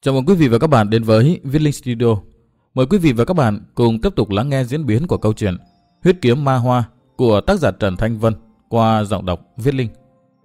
Chào mừng quý vị và các bạn đến với Viết Linh Studio. Mời quý vị và các bạn cùng tiếp tục lắng nghe diễn biến của câu chuyện Huyết Kiếm Ma Hoa của tác giả Trần Thanh Vân qua giọng đọc Viết Linh.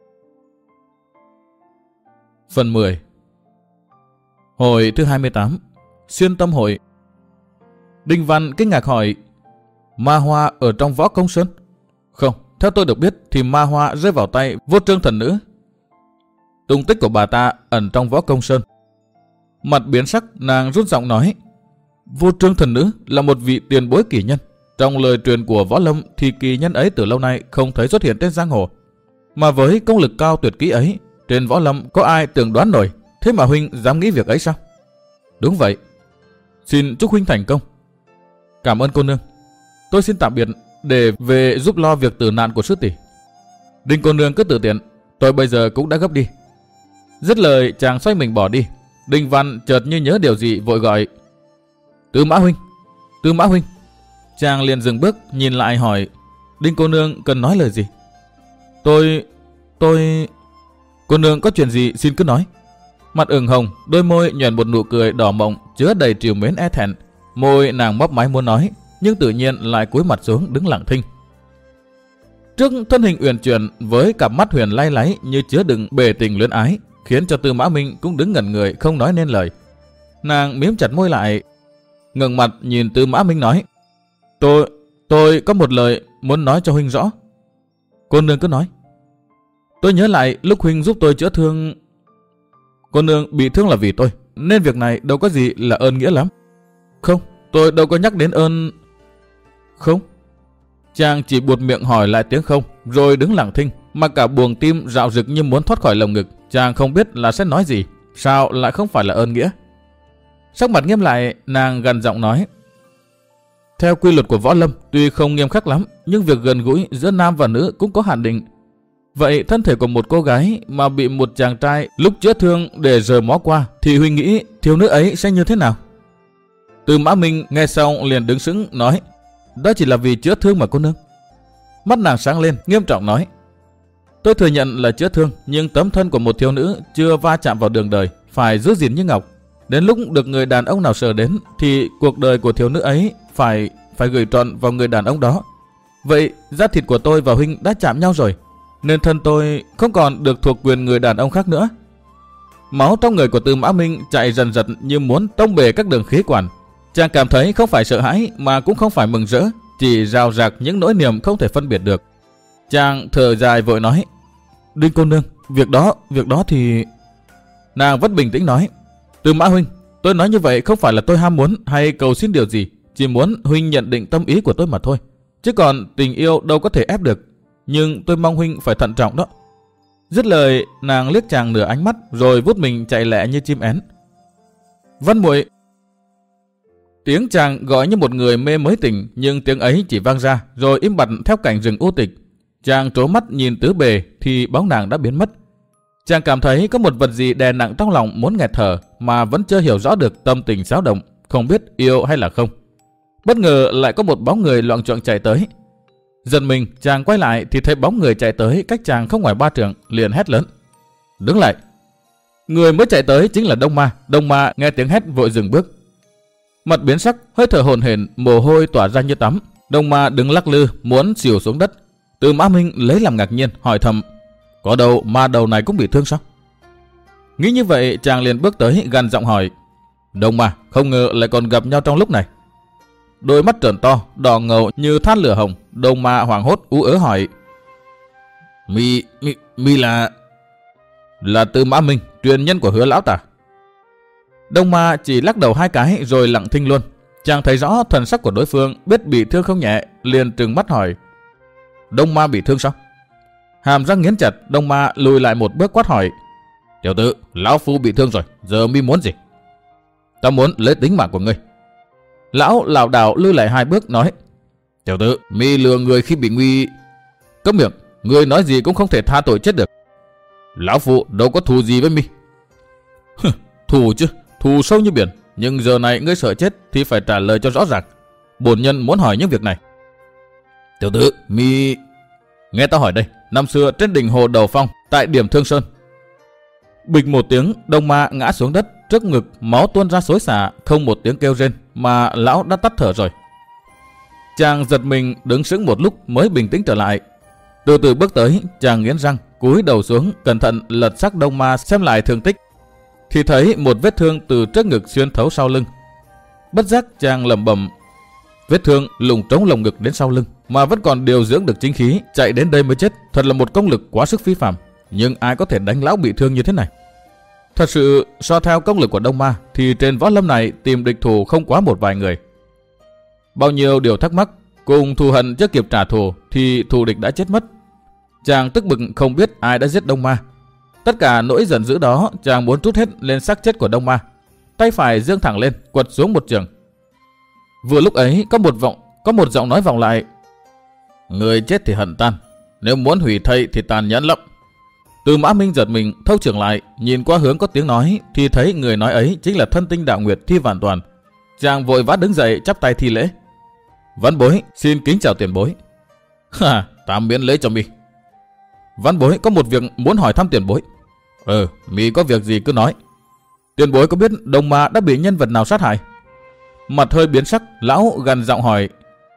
Phần 10. Hồi thứ 28. Xuyên Tâm Hội. Đinh Văn kinh ngạc hỏi: Ma Hoa ở trong Võ Công Sơn? Không, theo tôi được biết thì Ma Hoa rơi vào tay Vô Trương Thần Nữ. Tung tích của bà ta ẩn trong Võ Công Sơn. Mặt biến sắc, nàng rút giọng nói: Vô Trương Thần Nữ là một vị tiền bối kỳ nhân. Trong lời truyền của Võ Lâm thì kỳ nhân ấy từ lâu nay không thấy xuất hiện trên giang hồ. Mà với công lực cao tuyệt kỹ ấy, trên Võ Lâm có ai tưởng đoán nổi. Thế mà huynh dám nghĩ việc ấy sao? Đúng vậy. Xin chúc huynh thành công. Cảm ơn cô nương. Tôi xin tạm biệt để về giúp lo việc tử nạn của sư tỷ. Đinh cô nương cứ tự tiện, tôi bây giờ cũng đã gấp đi. Dứt lời chàng xoay mình bỏ đi. Đinh Văn chợt như nhớ điều gì vội gọi: Tư Mã huynh, Tư Mã huynh. Chàng liền dừng bước nhìn lại hỏi: Đinh cô nương cần nói lời gì? Tôi... Cô nương có chuyện gì xin cứ nói. Mặt ửng hồng, đôi môi nhoẻn một nụ cười đỏ mọng chứa đầy trìu mến e thẹn. Môi nàng mấp máy muốn nói, nhưng tự nhiên lại cúi mặt xuống đứng lặng thinh. Trước thân hình uyển chuyển với cặp mắt huyền lay láy như chứa đựng bề tình luyến ái, khiến cho Tư Mã Minh cũng đứng ngẩn người không nói nên lời. Nàng miếm chặt môi lại, ngẩng mặt nhìn Tư Mã Minh nói: Tôi có một lời muốn nói cho huynh rõ. Cô nương cứ nói. Tôi nhớ lại lúc huynh giúp tôi chữa thương. Cô nương bị thương là vì tôi, nên việc này đâu có gì là ơn nghĩa lắm. Không, tôi đâu có nhắc đến ơn. Không. Chàng chỉ buột miệng hỏi lại tiếng không, rồi đứng lặng thinh, mà cả buồng tim rạo rực như muốn thoát khỏi lồng ngực. Chàng không biết là sẽ nói gì, sao lại không phải là ơn nghĩa. Sắc mặt nghiêm lại, nàng gằn giọng nói: Theo quy luật của Võ Lâm, tuy không nghiêm khắc lắm, nhưng việc gần gũi giữa nam và nữ cũng có hạn định. Vậy thân thể của một cô gái mà bị một chàng trai lúc chữa thương để rời mó qua, thì huynh nghĩ thiếu nữ ấy sẽ như thế nào? Tư Mã Minh nghe xong liền đứng sững nói: Đó chỉ là vì chữa thương mà cô nương. Mắt nàng sáng lên, nghiêm trọng nói: Tôi thừa nhận là chữa thương, nhưng tấm thân của một thiếu nữ chưa va chạm vào đường đời, phải giữ gìn như ngọc. Đến lúc được người đàn ông nào sờ đến, thì cuộc đời của thiếu nữ ấy phải gửi trọn vào người đàn ông đó. Vậy da thịt của tôi và huynh đã chạm nhau rồi, nên thân tôi không còn được thuộc quyền người đàn ông khác nữa. Máu trong người của Tư Mã Minh chạy dần dần như muốn tông bể các đường khí quản. Chàng cảm thấy không phải sợ hãi mà cũng không phải mừng rỡ, chỉ rào rạc những nỗi niềm không thể phân biệt được. Chàng thở dài vội nói: Đinh cô nương, việc đó thì... Nàng vẫn bình tĩnh nói: Tư Mã huynh, tôi nói như vậy không phải là tôi ham muốn hay cầu xin điều gì, chỉ muốn huynh nhận định tâm ý của tôi mà thôi. Chứ còn tình yêu đâu có thể ép được, nhưng tôi mong huynh phải thận trọng đó. Dứt lời, nàng liếc chàng nửa ánh mắt rồi vút mình chạy lẹ như chim én. Văn muội. Tiếng chàng gọi như một người mê mới tỉnh, nhưng tiếng ấy chỉ vang ra rồi im bặt theo cảnh rừng u tịch. Chàng trố mắt nhìn tứ bề thì bóng nàng đã biến mất. Chàng cảm thấy có một vật gì đè nặng trong lòng muốn nghẹt thở, mà vẫn chưa hiểu rõ được tâm tình xáo động, không biết yêu hay là không. Bất ngờ lại có một bóng người loạng choạng chạy tới. Giật mình, chàng quay lại thì thấy bóng người chạy tới cách chàng không ngoài 3 trượng, liền hét lớn: Đứng lại! Người mới chạy tới chính là Đông Ma. Đông Ma nghe tiếng hét vội dừng bước. Mặt biến sắc, hơi thở hổn hển, mồ hôi tỏa ra như tắm. Đông Ma đứng lắc lư muốn xỉu xuống đất. Tư Mã Minh lấy làm ngạc nhiên hỏi thầm: Có đâu ma đầu này cũng bị thương sao? Nghĩ như vậy, chàng liền bước tới gằn giọng hỏi: Đông Ma, không ngờ lại còn gặp nhau trong lúc này. Đôi mắt trợn to, đỏ ngầu như than lửa hồng. Đông Ma hoảng hốt ú ớ hỏi: Mi là Tư Mã Minh, truyền nhân của Hứa lão ta? Đông Ma chỉ lắc đầu 2 cái rồi lặng thinh luôn. Chàng thấy rõ thần sắc của đối phương, biết bị thương không nhẹ, liền trừng mắt hỏi: Đông Ma bị thương sao? Hàm răng nghiến chặt, Đông Ma lùi lại một bước quát hỏi: Tiểu tử, lão phu bị thương rồi, giờ mi muốn gì? Ta muốn lấy tính mạng của ngươi. Lão lảo đảo lùi lại 2 bước nói: Tiểu tử, mi lừa người khi bị nguy. Cấm miệng, ngươi nói gì cũng không thể tha tội chết được. Lão phu đâu có thù gì với mi. Thù chứ, thù sâu như biển, nhưng giờ này ngươi sợ chết thì phải trả lời cho rõ ràng. Bổn nhân muốn hỏi những việc này. Tiểu tử, mi... Nghe ta hỏi đây, năm xưa trên đỉnh hồ Đầu Phong, tại điểm Thương Sơn. Bịch một tiếng, Đông Ma ngã xuống đất, trước ngực máu tuôn ra xối xả, không một tiếng kêu rên mà lão đã tắt thở rồi. Chàng giật mình đứng sững một lúc mới bình tĩnh trở lại. Từ từ bước tới, chàng nghiến răng, cúi đầu xuống, cẩn thận lật xác Đông Ma xem lại thương tích. Thì thấy một vết thương từ trước ngực xuyên thấu sau lưng. Bất giác chàng lẩm bẩm, vết thương lủng trống lồng ngực đến sau lưng mà vẫn còn điều dưỡng được chính khí, chạy đến đây mới chết, thật là một công lực quá sức phi phàm. Nhưng ai có thể đánh lão bị thương như thế này? Thật sự, so theo công lực của Đông Ma thì trên võ lâm này tìm địch thủ không quá một vài người. Bao nhiêu điều thắc mắc, cùng thù hận chưa kịp trả thù thì thù địch đã chết mất. Chàng tức bực không biết ai đã giết Đông Ma. Tất cả nỗi giận dữ đó chàng muốn trút hết lên xác chết của Đông Ma. Tay phải giương thẳng lên, quật xuống một trường. Vừa lúc ấy có một giọng nói vọng lại. Người chết thì hận tan, nếu muốn hủy thây thì tàn nhẫn lắm. Từ Mã Minh giật mình thâu trường lại, nhìn qua hướng có tiếng nói thì thấy người nói ấy chính là thân tinh đạo nguyệt Thi Vạn Toàn. Chàng vội vã đứng dậy chắp tay thi lễ. Văn bối xin kính chào tiền bối. Ha, ta miễn lễ cho mi. Văn bối có một việc muốn hỏi thăm tiền bối. Mi có việc gì cứ nói. Tiền bối có biết Đông Ma đã bị nhân vật nào sát hại? Mặt hơi biến sắc, lão gằn giọng hỏi.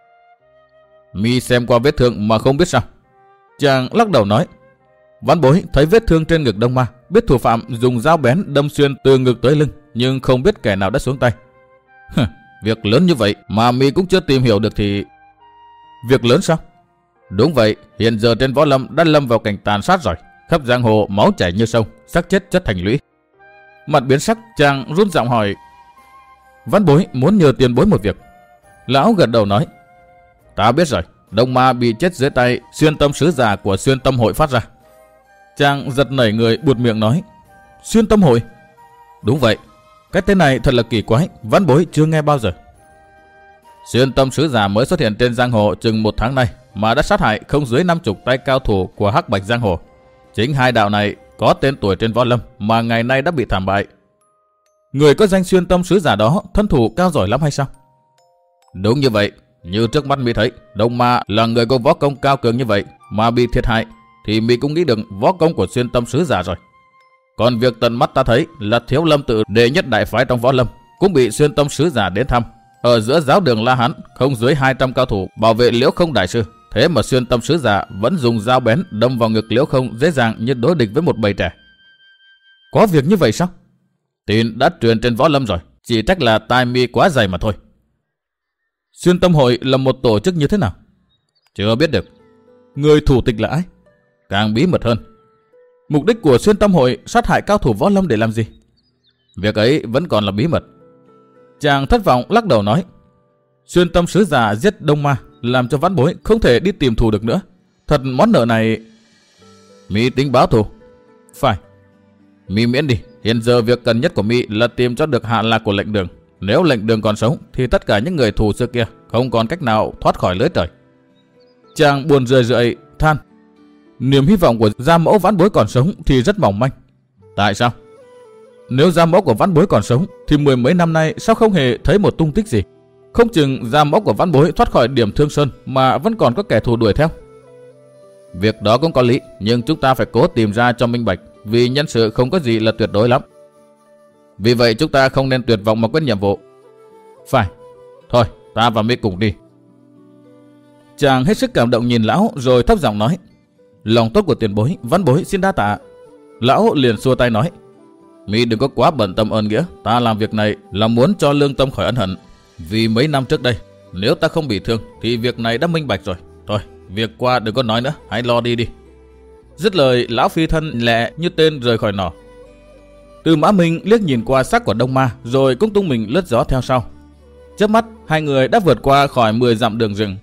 Mi xem qua vết thương mà không biết sao? Chàng lắc đầu nói. Văn bối thấy vết thương trên ngực Đông Ma, biết thủ phạm dùng dao bén đâm xuyên từ ngực tới lưng, nhưng không biết kẻ nào đã xuống tay. Việc lớn như vậy mà mi cũng chưa tìm hiểu được thì... Việc lớn sao? Đúng vậy, hiện giờ trên võ lâm đã lâm vào cảnh tàn sát rồi. Khắp giang hồ máu chảy như sông, xác chết chất thành lũy. Mặt biến sắc, chàng run giọng hỏi. Văn bối muốn nhờ tiền bối một việc. Lão gật đầu nói. Ta biết rồi, Đông Ma bị chết dưới tay Xuyên Tâm Sứ Giả của Xuyên Tâm Hội phát ra. Chàng giật nảy người buột miệng nói. Xuyên Tâm Hội? Đúng vậy, cái tên này thật là kỳ quái, văn bối chưa nghe bao giờ. Xuyên Tâm Sứ Giả mới xuất hiện trên giang hồ chừng 1 tháng nay mà đã sát hại không dưới 50 tay cao thủ của Hắc Bạch giang hồ. Chính hai đạo này có tên tuổi trên võ lâm mà ngày nay đã bị thảm bại. Người có danh Xuyên Tâm Sứ Giả đó thân thủ cao giỏi lắm hay sao? Đúng như vậy, như trước mắt mi thấy Đông Ma là người có võ công cao cường như vậy mà bị thiệt hại thì mi cũng nghĩ được võ công của Xuyên Tâm Sứ Giả rồi. Còn việc tận mắt ta thấy là Thiếu Lâm Tự đệ nhất đại phái trong võ lâm cũng bị Xuyên Tâm Sứ Giả đến thăm. Ở giữa giáo đường La Hán không dưới 200 cao thủ bảo vệ Liễu Không đại sư, thế mà Xuyên Tâm Sứ Giả vẫn dùng dao bén đâm vào ngực Liễu Không dễ dàng như đối địch với một bầy trẻ. Có việc như vậy sao? Tin đã truyền trên võ lâm rồi, chỉ trách là tai mi quá dày mà thôi. Xuyên Tâm Hội là một tổ chức như thế nào? Chưa biết được. Người thủ tịch là ai? Càng bí mật hơn. Mục đích của Xuyên Tâm Hội sát hại cao thủ võ lâm để làm gì? Việc ấy vẫn còn là bí mật. Chàng thất vọng lắc đầu nói. Xuyên Tâm Sứ Giả giết Đông Ma làm cho văn bối không thể đi tìm thù được nữa. Thật món nợ này... Mi tính báo thù? Phải. Mi miễn đi. Hiện giờ việc cần nhất của Mi là tìm cho được hạ lạc của Lệnh Đường. Nếu Lệnh Đường còn sống thì tất cả những người thù xưa kia không còn cách nào thoát khỏi lưới trời. Chàng buồn rười rượi than. Niềm hy vọng của gia mẫu vãn bối còn sống thì rất mỏng manh. Tại sao? Nếu gia mẫu của vãn bối còn sống thì 10 mấy năm nay sao không hề thấy một tung tích gì? Không chừng gia mẫu của vãn bối thoát khỏi điểm Thương Sơn mà vẫn còn có kẻ thù đuổi theo. Việc đó cũng có lý, nhưng chúng ta phải cố tìm ra cho minh bạch, vì nhân sự không có gì là tuyệt đối lắm. Vì vậy chúng ta không nên tuyệt vọng mà quyết nhiệm vụ. Phải. Thôi, ta và mi cùng đi. Chàng hết sức cảm động nhìn lão rồi thấp giọng nói. Lòng tốt của tiền bối, văn bối xin đa tạ. Lão liền xua tay nói. Mi đừng có quá bận tâm ơn nghĩa, ta làm việc này là muốn cho lương tâm khỏi ân hận. Vì mấy năm trước đây, nếu ta không bị thương thì việc này đã minh bạch rồi. Thôi, việc qua đừng có nói nữa, hãy lo đi đi. Dứt lời, lão phi thân lẹ như tên rời khỏi nỏ. Từ Mã Minh liếc nhìn qua xác của Đông Ma rồi cũng tung mình lướt gió theo sau. Chớp mắt, hai người đã vượt qua khỏi 10 dặm đường rừng.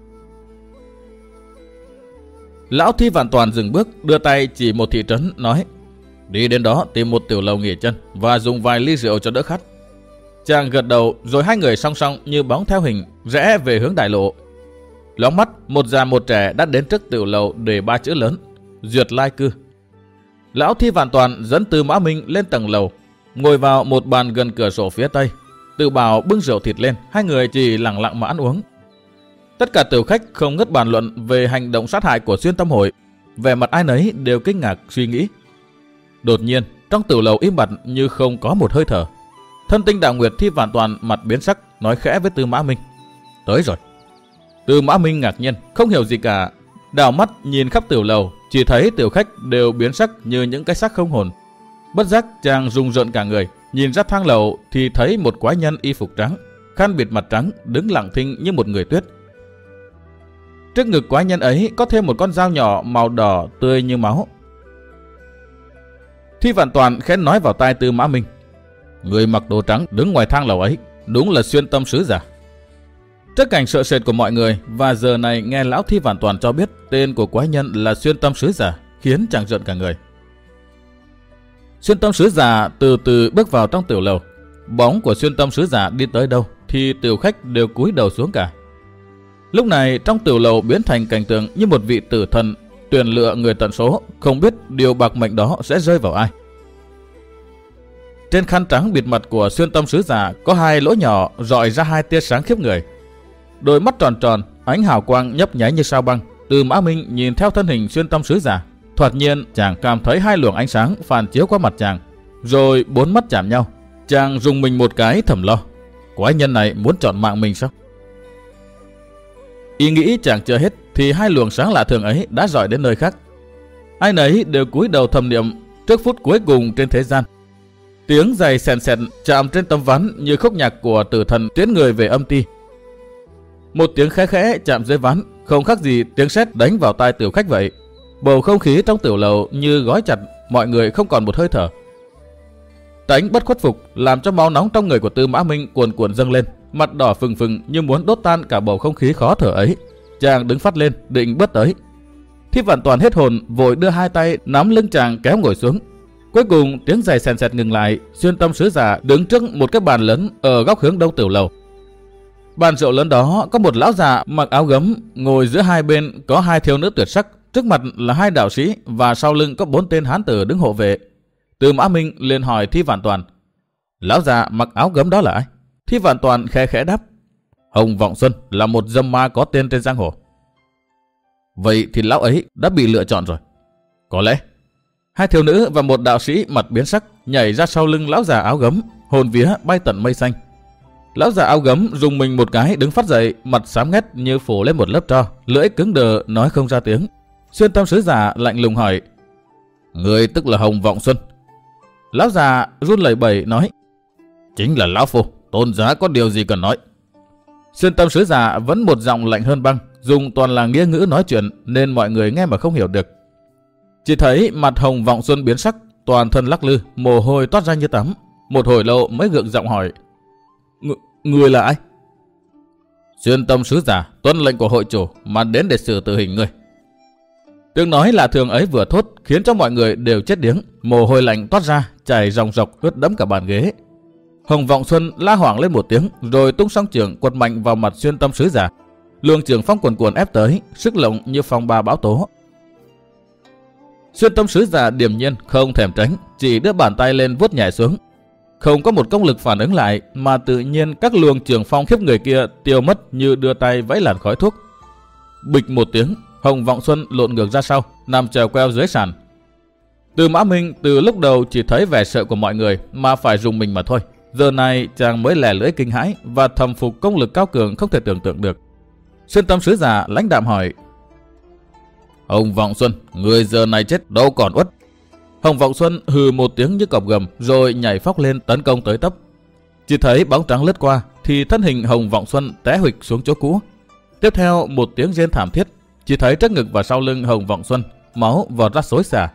Lão Thi Vạn Toàn dừng bước, đưa tay chỉ một thị trấn, nói. Đi đến đó tìm một tiểu lầu nghỉ chân và dùng vài ly rượu cho đỡ khát. Chàng gật đầu rồi hai người song song như bóng theo hình rẽ về hướng đại lộ. Lóng mắt, một già một trẻ đã đến trước tiểu lầu để 3 chữ lớn: Duyệt Lai Cư. Lão Thi Vạn Toàn dẫn Từ Mã Minh lên tầng lầu, ngồi vào một bàn gần cửa sổ phía tây. Từ Bảo bưng rượu thịt lên, hai người chỉ lặng lặng mà ăn uống. Tất cả tiểu khách không ngớt bàn luận về hành động sát hại của Xuyên Tâm Hội, vẻ mặt ai nấy đều kinh ngạc suy nghĩ. Đột nhiên, trong tiểu lầu im bặt như không có một hơi thở. Thân tinh Đạo Nguyệt Thi Vạn Toàn mặt biến sắc, nói khẽ với Tư Mã Minh: Tới rồi. Tư Mã Minh ngạc nhiên, không hiểu gì cả, đảo mắt nhìn khắp tiểu lầu, chỉ thấy tiểu khách đều biến sắc như những cái xác không hồn. Bất giác chàng rùng rợn cả người, nhìn ra thang lầu thì thấy một quái nhân y phục trắng, khăn bịt mặt trắng, đứng lặng thinh như một người tuyết. Trước ngực quái nhân ấy có thêm một con dao nhỏ màu đỏ tươi như máu. Thi Vạn Toàn khẽ nói vào tai Tư Mã Minh: Người mặc đồ trắng đứng ngoài thang lầu ấy đúng là Xuyên Tâm sứ giả. Trước cảnh sợ sệt của mọi người và giờ này nghe lão Thi Vạn Toàn cho biết tên của quái nhân là Xuyên Tâm sứ giả, khiến chàng rợn cả người. Xuyên Tâm sứ giả từ từ bước vào trong tiểu lầu. Bóng của Xuyên Tâm sứ giả đi tới đâu thì tiểu khách đều cúi đầu xuống cả. Lúc này trong tiểu lầu biến thành cảnh tượng như một vị tử thần tuyển lựa người tận số, không biết điều bạc mệnh đó sẽ rơi vào ai. Trên khăn trắng bịt mặt của Xuyên Tâm sứ giả có hai lỗ nhỏ rọi ra hai tia sáng khiếp người. Đôi mắt tròn tròn, ánh hào quang nhấp nháy như sao băng. Tư Mã Minh nhìn theo thân hình Xuyên Tâm sứ giả, thoạt nhiên chàng cảm thấy hai luồng ánh sáng phản chiếu qua mặt chàng, rồi bốn mắt chạm nhau. Chàng rùng mình một cái thầm lo: Quái nhân này muốn chọn mạng mình sao? Ý nghĩ chàng chưa hết thì hai luồng sáng lạ thường ấy đã rọi đến nơi khác. Ai nấy đều cúi đầu thầm niệm trước phút cuối cùng trên thế gian. Tiếng giày sèn sèn chạm trên tấm ván như khúc nhạc của tử thần tiến người về âm ti. Một tiếng khẽ khẽ chạm dưới ván, không khác gì tiếng sét đánh vào tai tiểu khách vậy. Bầu không khí trong tiểu lầu như gói chặt, mọi người không còn một hơi thở. Tánh bất khuất phục làm cho máu nóng trong người của Tư Mã Minh cuồn cuộn dâng lên, mặt đỏ phừng phừng như muốn đốt tan cả bầu không khí khó thở ấy. Chàng đứng phát lên định bước tới. Thi Vạn Toàn hết hồn vội đưa hai tay nắm lưng chàng kéo ngồi xuống. Cuối cùng tiếng giày sèn sẹt ngừng lại. Xuyên Tâm sứ giả đứng trước một cái bàn lớn ở góc hướng đông tiểu lầu. Bàn rượu lớn đó có một lão già mặc áo gấm, ngồi giữa hai bên có hai thiếu nữ tuyệt sắc, trước mặt là hai đạo sĩ và sau lưng có 4 tên hán tử đứng hộ vệ. Tư Mã Minh liền hỏi Thi Vạn Toàn: Lão già mặc áo gấm đó là ai? Thi Vạn Toàn khẽ khẽ đáp: Hồng Vọng Xuân là một dâm ma có tên trên giang hồ. Vậy thì lão ấy đã bị lựa chọn rồi. Có lẽ. Hai thiếu nữ và một đạo sĩ mặt biến sắc nhảy ra sau lưng lão già áo gấm, hồn vía bay tận mây xanh. Lão già áo gấm rùng mình một cái đứng phát dậy, mặt xám ngét như phủ lên một lớp tro, lưỡi cứng đờ nói không ra tiếng. Xuyên Tâm sứ giả lạnh lùng hỏi: Người tức là Hồng Vọng Xuân? Lão già run lẩy bẩy nói: Chính là lão phu, tôn giá có điều gì cần nói. Xuyên Tâm sứ giả vẫn một giọng lạnh hơn băng, dùng toàn là nghĩa ngữ nói chuyện nên mọi người nghe mà không hiểu được. Chỉ thấy mặt Hồng Vọng Xuân biến sắc, toàn thân lắc lư, mồ hôi toát ra như tắm. Một hồi lâu mới gượng giọng hỏi: Người là ai? Xuyên Tâm sứ giả tuân lệnh của hội chủ mà đến để xử tử hình người. Tiếng nói lạ thường ấy vừa thốt khiến cho mọi người đều chết điếng, mồ hôi lạnh toát ra, chảy ròng rọc ướt đẫm cả bàn ghế. Hồng Vọng Xuân la hoảng lên một tiếng, rồi tung song chưởng quật mạnh vào mặt Xuyên Tâm sứ giả. Luồng chưởng phong cuồn cuộn ép tới, sức lộng như phong ba bão tố. Xuyên Tâm sứ giả điềm nhiên không thèm tránh, chỉ đưa bàn tay lên vuốt nhẹ xuống. Không có một công lực phản ứng lại mà tự nhiên các luồng chưởng phong khiếp người kia tiêu mất như đưa tay vẫy làn khói thuốc. Bịch một tiếng, Hồng Vọng Xuân lộn ngược ra sau, nằm trèo queo dưới sàn. Tư Mã Minh từ lúc đầu chỉ thấy vẻ sợ của mọi người mà phải rùng mình mà thôi. Giờ này chàng mới lẻ lưỡi kinh hãi và thầm phục công lực cao cường không thể tưởng tượng được. Xuyên Tâm sứ giả lãnh đạm hỏi: Hồng Vọng Xuân, người giờ này chết đâu còn uất. Hồng Vọng Xuân hừ một tiếng như cọp gầm rồi nhảy phóc lên tấn công tới tấp. Chỉ thấy bóng trắng lướt qua thì thân hình Hồng Vọng Xuân té huỵch xuống chỗ cũ. Tiếp theo một tiếng rên thảm thiết, chỉ thấy trước ngực và sau lưng Hồng Vọng Xuân máu vọt ra xối xả.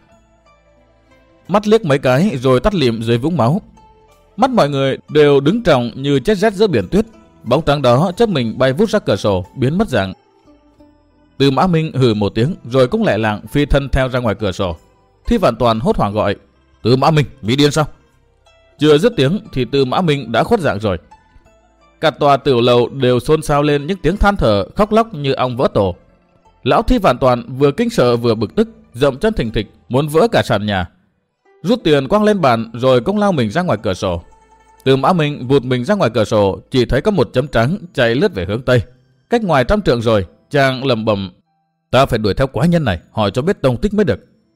Mắt liếc mấy cái rồi tắt lịm dưới vũng máu. Mắt mọi người đều đứng tròng như chết rét giữa biển tuyết. Bóng trắng đó chớp mình bay vút ra cửa sổ, biến mất dạng. Tư Mã Minh hừ một tiếng rồi cũng lẹ làng phi thân theo ra ngoài cửa sổ. Thi Vạn Toàn hốt hoảng gọi: Tư Mã Minh, bị điên sao? Chưa dứt tiếng thì Tư Mã Minh đã khuất dạng rồi. Cả tòa tiểu lầu đều xôn xao lên những tiếng than thở khóc lóc như ong vỡ tổ. Lão Thi Vạn Toàn vừa kinh sợ vừa bực tức, dậm chân thình thịch muốn vỡ cả sàn nhà. Rút tiền quăng lên bàn rồi cũng lao mình ra ngoài cửa sổ. Tư Mã Minh vụt mình ra ngoài cửa sổ, chỉ thấy có một chấm trắng chạy lướt về hướng tây, cách ngoài 100 trượng rồi. Chàng lẩm bẩm: Ta phải đuổi theo quái nhân này, hỏi cho biết tông tích mới được.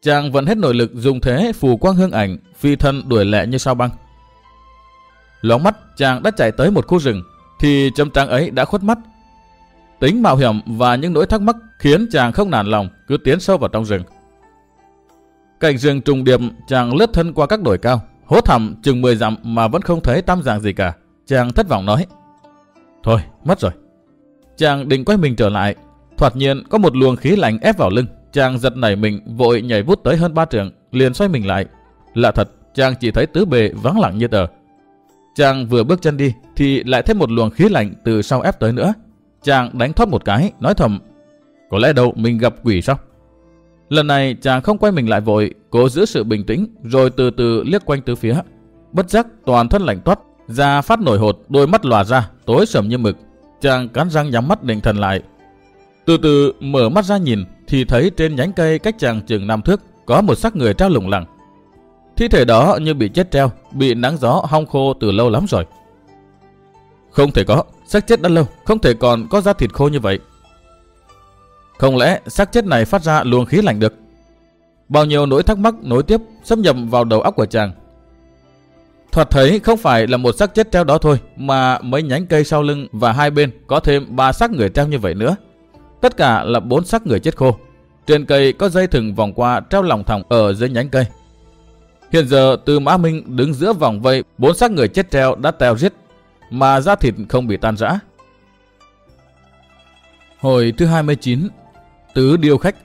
chàng vẫn hết nội lực dùng thế phù quang hương ảnh, phi thân đuổi lẹ như sao băng. Loáng mắt chàng đã chạy tới một khu rừng, thì chấm trắng ấy đã khuất mắt. Tính mạo hiểm và những nỗi thắc mắc khiến chàng không nản lòng, cứ tiến sâu vào trong rừng. Cảnh rừng trùng điệp, chàng lướt thân qua các đồi cao, hốt thẳm chừng 10 dặm mà vẫn không thấy tăm dạng gì cả. Chàng thất vọng nói: thôi, mất rồi. Chàng định quay mình trở lại, thoạt nhiên có một luồng khí lạnh ép vào lưng. Chàng giật nảy mình, vội nhảy vút tới hơn 3 trượng, liền xoay mình lại. Lạ thật, chàng chỉ thấy tứ bề vắng lặng như tờ. Chàng vừa bước chân đi thì lại thêm một luồng khí lạnh từ sau ép tới nữa. Chàng đánh thoát một cái, nói thầm: có lẽ đâu mình gặp quỷ sao? Lần này chàng không quay mình lại vội, cố giữ sự bình tĩnh, rồi từ từ liếc quanh tứ phía. Bất giác toàn thân lạnh toát, da phát nổi hột, đôi mắt lòa ra, tối sầm như mực. Chàng cắn răng nhắm mắt định thần lại. Từ từ mở mắt ra nhìn thì thấy trên nhánh cây cách chàng chừng 5 thước có một xác người treo lủng lẳng. Thi thể đó như bị chết treo, bị nắng gió hong khô từ lâu lắm rồi. Không thể có, xác chết đã lâu, không thể còn có da thịt khô như vậy. Không lẽ xác chết này phát ra luồng khí lạnh được? Bao nhiêu nỗi thắc mắc nối tiếp xâm nhập vào đầu óc của chàng. Thoạt thấy không phải là một xác chết treo đó thôi, mà mấy nhánh cây sau lưng và hai bên có thêm 3 xác người treo như vậy nữa. Tất cả là 4 xác người chết khô. Trên cây có dây thừng vòng qua treo lỏng thòng ở dưới nhánh cây. Hiện giờ Tư Mã Minh đứng giữa vòng vây 4 xác người chết treo đã teo riết, mà da thịt không bị tan rã. Hồi thứ 29, Tứ Điêu Khách.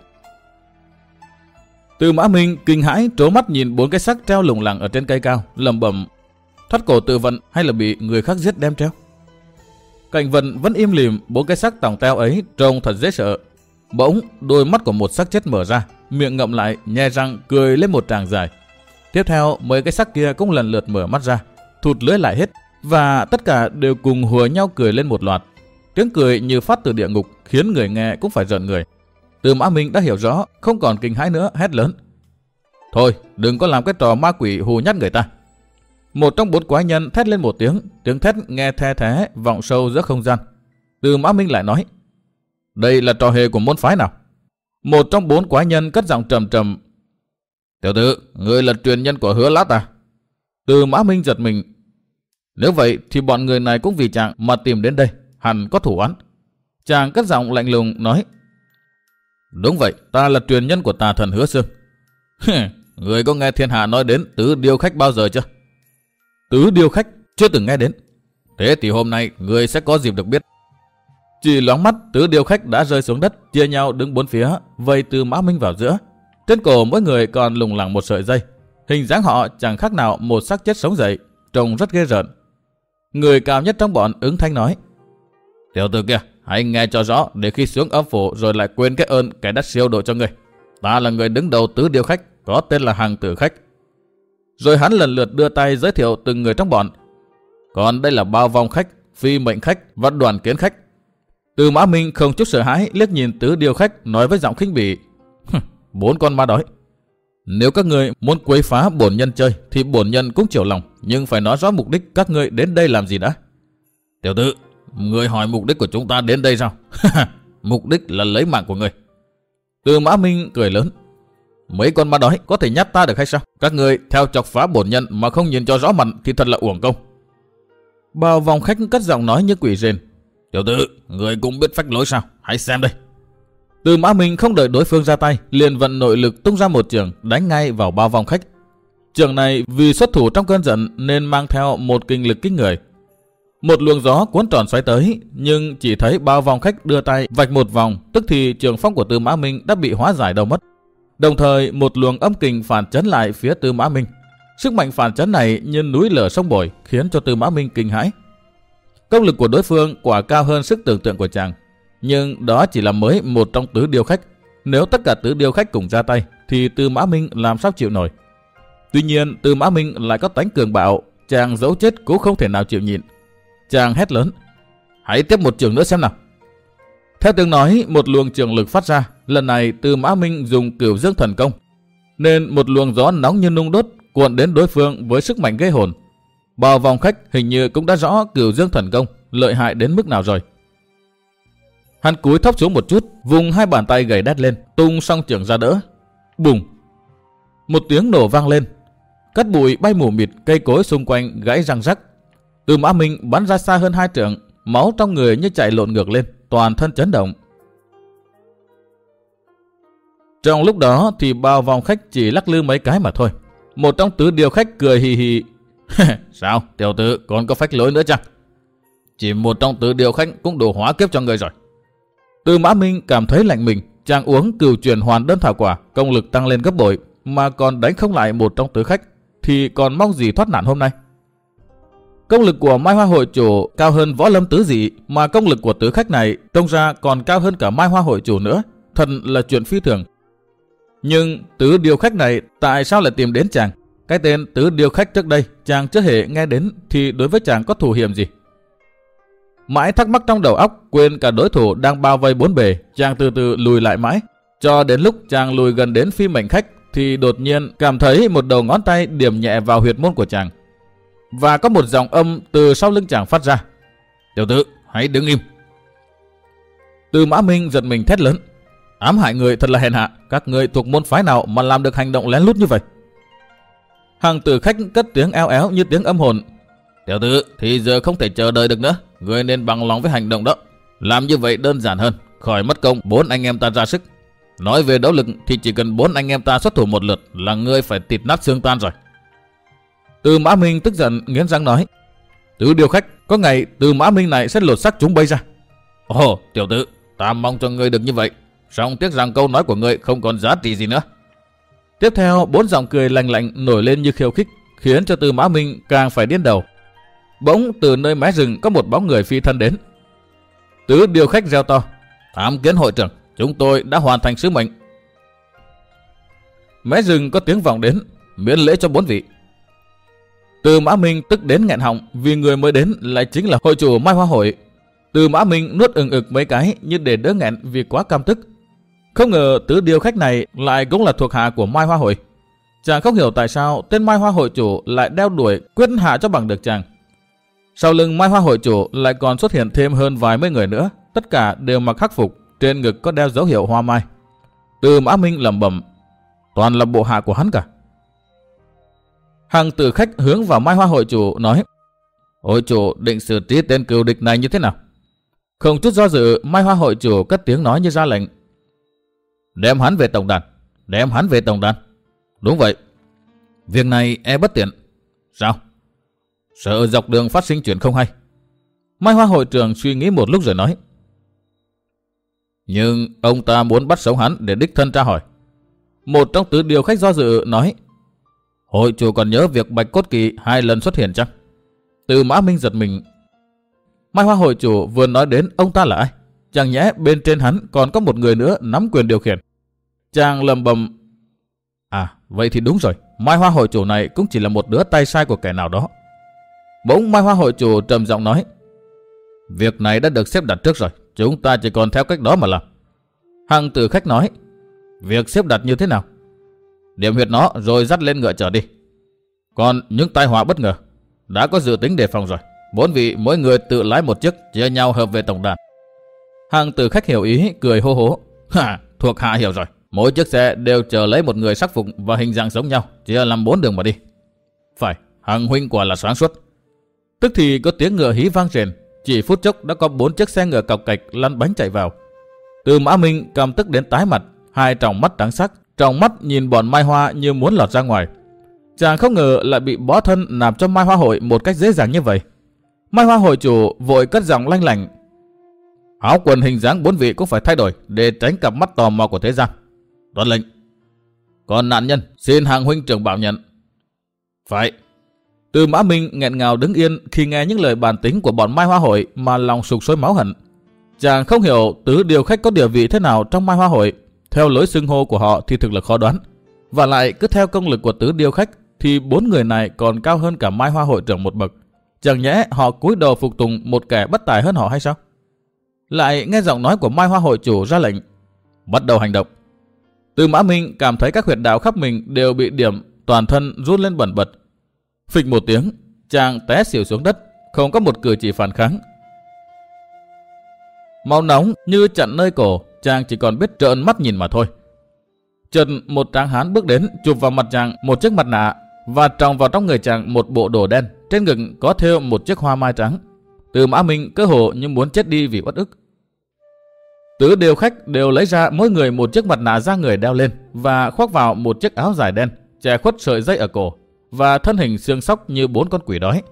Tư Mã Minh kinh hãi trố mắt nhìn 4 cái xác treo lủng lẳng ở trên cây cao, lẩm bẩm: thoát cổ tự vận hay là bị người khác giết đem treo? Cảnh vật vẫn im lìm, 4 cái xác tòng teo ấy trông thật dễ sợ. Bỗng đôi mắt của một xác chết mở ra, miệng ngậm lại, nhe răng cười lên một tràng dài. Tiếp theo mấy cái xác kia cũng lần lượt mở mắt ra, thụt lưỡi lại hết, và tất cả đều cùng hùa nhau cười lên một loạt. Tiếng cười như phát từ địa ngục, khiến người nghe cũng phải rợn người. Tư Mã Minh đã hiểu rõ, không còn kinh hãi nữa, hét lớn: thôi, đừng có làm cái trò ma quỷ hù nhát người ta. Một trong 4 quái nhân thét lên một tiếng, tiếng thét nghe the thé vọng sâu giữa không gian. Tư Mã Minh lại nói: đây là trò hề của môn phái nào? Một trong 4 quái nhân cất giọng trầm trầm: tiểu tử, người là truyền nhân của Hứa Lát à? Tư Mã Minh giật mình. Nếu vậy thì bọn người này cũng vì chàng mà tìm đến đây, hẳn có thủ oán. Chàng cất giọng lạnh lùng nói: đúng vậy, ta là truyền nhân của tà thần Hứa Xương. Người có nghe thiên hạ nói đến Tứ Điêu Khách bao giờ chưa? Tứ Điêu Khách chưa từng nghe đến. Thế thì hôm nay người sẽ có dịp được biết. Chỉ loáng mắt, Tứ Điêu Khách đã rơi xuống đất, chia nhau đứng 4 phía, vây Tư Mã Minh vào giữa. Trên cổ mỗi người còn lủng lẳng một sợi dây. Hình dáng họ chẳng khác nào một xác chết sống dậy, trông rất ghê rợn. Người cao nhất trong bọn ứng thanh nói: tiểu tử kia, hãy nghe cho rõ, để khi xuống âm phủ rồi lại quên cái ơn kẻ đã siêu độ cho người. Ta là người đứng đầu Tứ Điêu Khách, có tên là Hằng Tử Khách. Rồi hắn lần lượt đưa tay giới thiệu từng người trong bọn. Còn đây là Bao Vong Khách, Phi Mệnh Khách và Đoàn Kiến Khách. Tư Mã Minh không chút sợ hãi liếc nhìn Tứ Điêu Khách, nói với giọng khinh bỉ: 4 con ma đói. Nếu các ngươi muốn quấy phá bổn nhân chơi thì bổn nhân cũng chiều lòng, nhưng phải nói rõ mục đích các ngươi đến đây làm gì đã. Tiểu tử, ngươi hỏi mục đích của chúng ta đến đây sao? Mục đích là lấy mạng của ngươi. Tư Mã Minh cười lớn: mấy con ma đói có thể nhát ta được hay sao? Các ngươi theo chọc phá bổn nhân mà không nhìn cho rõ mặt thì thật là uổng công. Bao Vong Khách cất giọng nói như quỷ rền: tiểu tử, ngươi cũng biết phách lối sao? Hãy xem đây. Tư Mã Minh không đợi đối phương ra tay, liền vận nội lực tung ra một chưởng đánh ngay vào Bao Vong Khách. Chưởng này vì xuất thủ trong cơn giận nên mang theo một kinh lực kinh người. Một luồng gió cuốn tròn xoáy tới, nhưng chỉ thấy Bao Vong Khách đưa tay vạch một vòng, tức thì trường phong của Tư Mã Minh đã bị hóa giải đâu mất. Đồng thời một luồng âm kình phản chấn lại phía Tư Mã Minh. Sức mạnh phản chấn này như núi lở sông bồi, khiến cho Tư Mã Minh kinh hãi. Công lực của đối phương quả cao hơn sức tưởng tượng của chàng, nhưng đó chỉ là mới một trong Tứ Điêu Khách. Nếu tất cả Tứ Điêu Khách cùng ra tay thì Tư Mã Minh làm sao chịu nổi. Tuy nhiên Tư Mã Minh lại có tánh cường bạo, chàng dẫu chết cũng không thể nào chịu nhịn. Chàng hét lớn: hãy tiếp một chưởng nữa xem nào. Theo tiếng nói, một luồng chưởng lực phát ra. Lần này Tư Mã Minh dùng Cửu Dương Thần Công, nên một luồng gió nóng như nung đốt cuộn đến đối phương với sức mạnh ghê hồn. Bao Vong Khách hình như cũng đã rõ Cửu Dương Thần Công lợi hại đến mức nào rồi. Hắn cúi thấp xuống một chút, vùng hai bàn tay gầy đét lên, tung song chưởng ra đỡ. Bùng! Một tiếng nổ vang lên, cát bụi bay mù mịt, cây cối xung quanh gãy răng rắc. Từ Mã Minh bắn ra xa hơn 2 trượng, máu trong người như chạy lộn ngược lên, toàn thân chấn động. Trong lúc đó thì bao vòng khách chỉ lắc lư mấy cái mà thôi. Một trong tứ điêu khách cười hì hì. Sao, tiểu tử còn có phách lối nữa chăng? Chỉ một trong tứ điêu khách cũng đủ hóa kiếp cho người rồi. Từ Mã Minh cảm thấy lạnh mình, chàng uống cửu chuyển hoàn đơn thảo quả, công lực tăng lên gấp bội, mà còn đánh không lại một trong tứ khách, thì còn mong gì thoát nạn hôm nay. Công lực của Mai Hoa hội chủ cao hơn Võ Lâm tứ dị, mà công lực của tứ khách này trông ra còn cao hơn cả Mai Hoa hội chủ nữa, thật là chuyện phi thường. Nhưng tứ điêu khách này tại sao lại tìm đến chàng? Cái tên tứ điêu khách trước đây chàng chưa hề nghe đến, thì đối với chàng có thù hiểm gì? Mãi thắc mắc trong đầu óc, quên cả đối thủ đang bao vây bốn bề, chàng từ từ lùi lại mãi, cho đến lúc chàng lùi gần đến phi mệnh khách thì đột nhiên cảm thấy một đầu ngón tay điểm nhẹ vào huyệt môn của chàng, và có một giọng âm từ sau lưng chàng phát ra: "Tiểu tử, hãy đứng im." Từ Mã Minh giật mình thét lớn: "Ám hại người thật là hèn hạ, các người thuộc môn phái nào mà làm được hành động lén lút như vậy?" Hàng tử khách cất tiếng eo éo như tiếng âm hồn: "Tiểu tử, thì giờ không thể chờ đợi được nữa, người nên bằng lòng với hành động đó. Làm như vậy đơn giản hơn, khỏi mất công 4 anh em ta ra sức. Nói về đấu lực thì chỉ cần 4 anh em ta xuất thủ một lượt là ngươi phải thịt nát xương tan rồi." Từ Mã Minh tức giận nghiến răng nói: "Tứ điêu khách, có ngày Từ Mã Minh này sẽ lột xác chúng bay ra." "Ồ, tiểu tử, ta mong cho ngươi được như vậy, song tiếc rằng câu nói của ngươi không còn giá trị gì nữa." Tiếp theo 4 giọng cười lạnh lạnh nổi lên như khiêu khích, khiến cho Từ Mã Minh càng phải điên đầu. Bỗng từ nơi mé rừng có một bóng người phi thân đến. Tứ điêu khách reo to: "Tham kiến hội trưởng, chúng tôi đã hoàn thành sứ mệnh." Mé rừng có tiếng vọng đến: "Miễn lễ cho 4 vị." Từ Mã Minh tức đến nghẹn họng, vì người mới đến lại chính là hội chủ Mai Hoa hội. Từ Mã Minh nuốt ực mấy cái như để đỡ nghẹn vì quá căm tức. Không ngờ tứ điêu khách này lại cũng là thuộc hạ của Mai Hoa hội. Chàng không hiểu tại sao tên Mai Hoa hội chủ lại đeo đuổi quyết hạ cho bằng được chàng. Sau lưng Mai Hoa hội chủ lại còn xuất hiện thêm hơn vài mươi người nữa, tất cả đều mặc hắc phục, trên ngực có đeo dấu hiệu hoa mai. Từ Mã Minh lẩm bẩm: toàn là bộ hạ của hắn cả. Hàng tử khách hướng vào Mai Hoa hội chủ nói: "Hội chủ định xử trí tên cừu địch này như thế nào?" Không chút do dự, Mai Hoa hội chủ cất tiếng nói như ra lệnh: "Đem hắn về tổng đàn, đem hắn về tổng đàn." "Đúng vậy." "Việc này e bất tiện." "Sao?" "Sợ dọc đường phát sinh chuyện không hay." Mai Hoa hội trưởng suy nghĩ một lúc rồi nói: "Nhưng ông ta muốn bắt sống hắn để đích thân tra hỏi." Một trong tứ điêu khách do dự nói: "Hội chủ còn nhớ việc Bạch Cốt Kỳ 2 lần xuất hiện chăng?" Từ Mã Minh giật mình. Mai Hoa hội chủ vừa nói đến ông ta là ai? Chẳng nhẽ bên trên hắn còn có một người nữa nắm quyền điều khiển? Chàng lầm bầm: "À, vậy thì đúng rồi, Mai Hoa hội chủ này cũng chỉ là một đứa tay sai của kẻ nào đó." Bỗng Mai Hoa hội chủ trầm giọng nói: "Việc này đã được xếp đặt trước rồi, chúng ta chỉ còn theo cách đó mà làm." Hàng tử khách nói: "Việc xếp đặt như thế nào?" "Điểm huyệt nó rồi dắt lên ngựa chở đi. Còn những tai họa bất ngờ đã có dự tính đề phòng rồi. 4 vị mỗi người tự lái một chiếc, chia nhau hợp về tổng đàn." Hàng tử khách hiểu ý, cười hô hố: "Thuộc hạ hiểu rồi. Mỗi chiếc xe đều chờ lấy một người sắc phục và hình dạng giống nhau, chia làm 4 đường mà đi." "Phải, Hằng huynh quả là sáng suốt." Tức thì có tiếng ngựa hí vang rền, chỉ phút chốc đã có 4 chiếc xe ngựa cọc cạch lăn bánh chạy vào. Từ Mã Minh căm tức đến tái mặt, hai tròng mắt trắng sắc, trong mắt nhìn bọn Mai Hoa như muốn lọt ra ngoài. Chàng không ngờ lại bị bó thân nạp cho Mai Hoa hội một cách dễ dàng như vậy. Mai Hoa hội chủ vội cất giọng lanh lảnh: "Áo quần hình dáng 4 vị cũng phải thay đổi để tránh cặp mắt tò mò của thế gian." "Tuân lệnh." "Còn nạn nhân xin Hàng huynh trưởng bảo nhận." "Phải." Từ Mã Minh nghẹn ngào đứng yên khi nghe những lời bàn tính của bọn Mai Hoa hội mà lòng sục sôi máu hận. Chàng không hiểu tứ điêu khách có địa vị thế nào trong Mai Hoa hội. Theo lối xưng hô của họ thì thực là khó đoán, và lại cứ theo công lực của tứ điêu khách thì 4 người này còn cao hơn cả Mai Hoa hội trưởng một bậc. Chẳng nhẽ họ cúi đầu phục tùng một kẻ bất tài hơn họ hay sao? Lại nghe giọng nói của Mai Hoa hội chủ ra lệnh: "Bắt đầu hành động." Từ Mã Minh cảm thấy các huyệt đạo khắp mình đều bị điểm, toàn thân run lên bần bật. Phịch một tiếng, chàng té xỉu xuống đất, không có một cử chỉ phản kháng. Máu nóng như chặn nơi cổ, chàng chỉ còn biết trợn mắt nhìn mà thôi. Chợt một tráng hán bước đến, chụp vào mặt chàng một chiếc mặt nạ và tròng vào trong người chàng một bộ đồ đen, trên ngực có thêu một chiếc hoa mai trắng. Từ Mã Minh cơ hồ như muốn chết đi vì uất ức. Tứ điều khách đều lấy ra mỗi người một chiếc mặt nạ da người đeo lên và khoác vào một chiếc áo dài đen, che khuất sợi dây ở cổ và thân hình xương xóc như 4 con quỷ đói.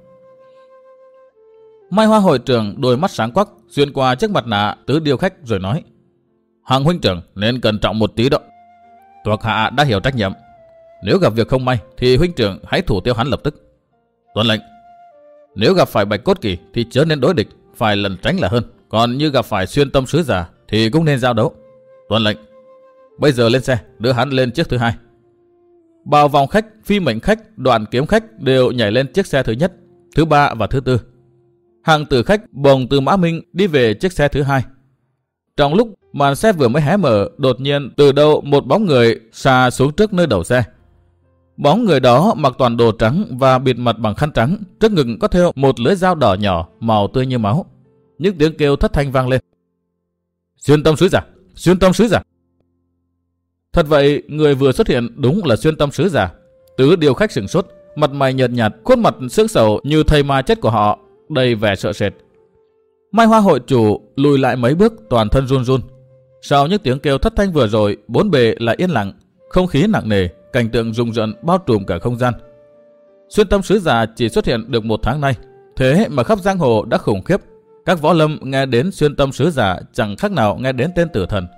Mai Hoa hội trưởng đôi mắt sáng quắc xuyên qua chiếc mặt nạ tứ điều khách rồi nói: Hằng huynh trưởng nên cẩn trọng một tí đó. Thuộc hạ đã hiểu trách nhiệm. Nếu gặp việc không may thì huynh trưởng hãy thủ tiêu hắn lập tức. Tuân lệnh. Nếu gặp phải Bạch Cốt Kỳ thì chớ nên đối địch, phải lẩn tránh là hơn. Còn như gặp phải Xuyên Tâm sứ giả thì cũng nên giao đấu. Tuân lệnh. Bây giờ lên xe, đưa hắn lên chiếc thứ hai. Bào vòng khách, phi mệnh khách, đoàn kiếm khách đều nhảy lên chiếc xe thứ nhất, thứ ba và thứ tư. Hàng tử khách bồng từ Mã Minh đi về chiếc xe thứ hai. Trong lúc màn xe vừa mới hé mở, đột nhiên từ đâu một bóng người xà xuống trước nơi đầu xe. Bóng người đó mặc toàn đồ trắng và bịt mặt bằng khăn trắng, trước ngực có thêu một lưỡi dao đỏ nhỏ màu tươi như máu. Những tiếng kêu thất thanh vang lên: Xuyên Tâm sứ giả, Xuyên Tâm sứ giả. Thật vậy, người vừa xuất hiện đúng là Xuyên Tâm sứ giả. Tứ điều khách sửng sốt, mặt mày nhợt nhạt, khuôn mặt sững sầu như thây ma chết của họ, đầy vẻ sợ sệt. Mai Hoa hội chủ lùi lại mấy bước, toàn thân run run. Sau những tiếng kêu thất thanh vừa rồi, bốn bề lại yên lặng, không khí nặng nề, cảnh tượng rùng rợn bao trùm cả không gian. Xuyên Tâm sứ giả chỉ xuất hiện được 1 tháng nay, thế mà khắp giang hồ đã khủng khiếp. Các võ lâm nghe đến Xuyên Tâm sứ giả chẳng khác nào nghe đến tên tử thần.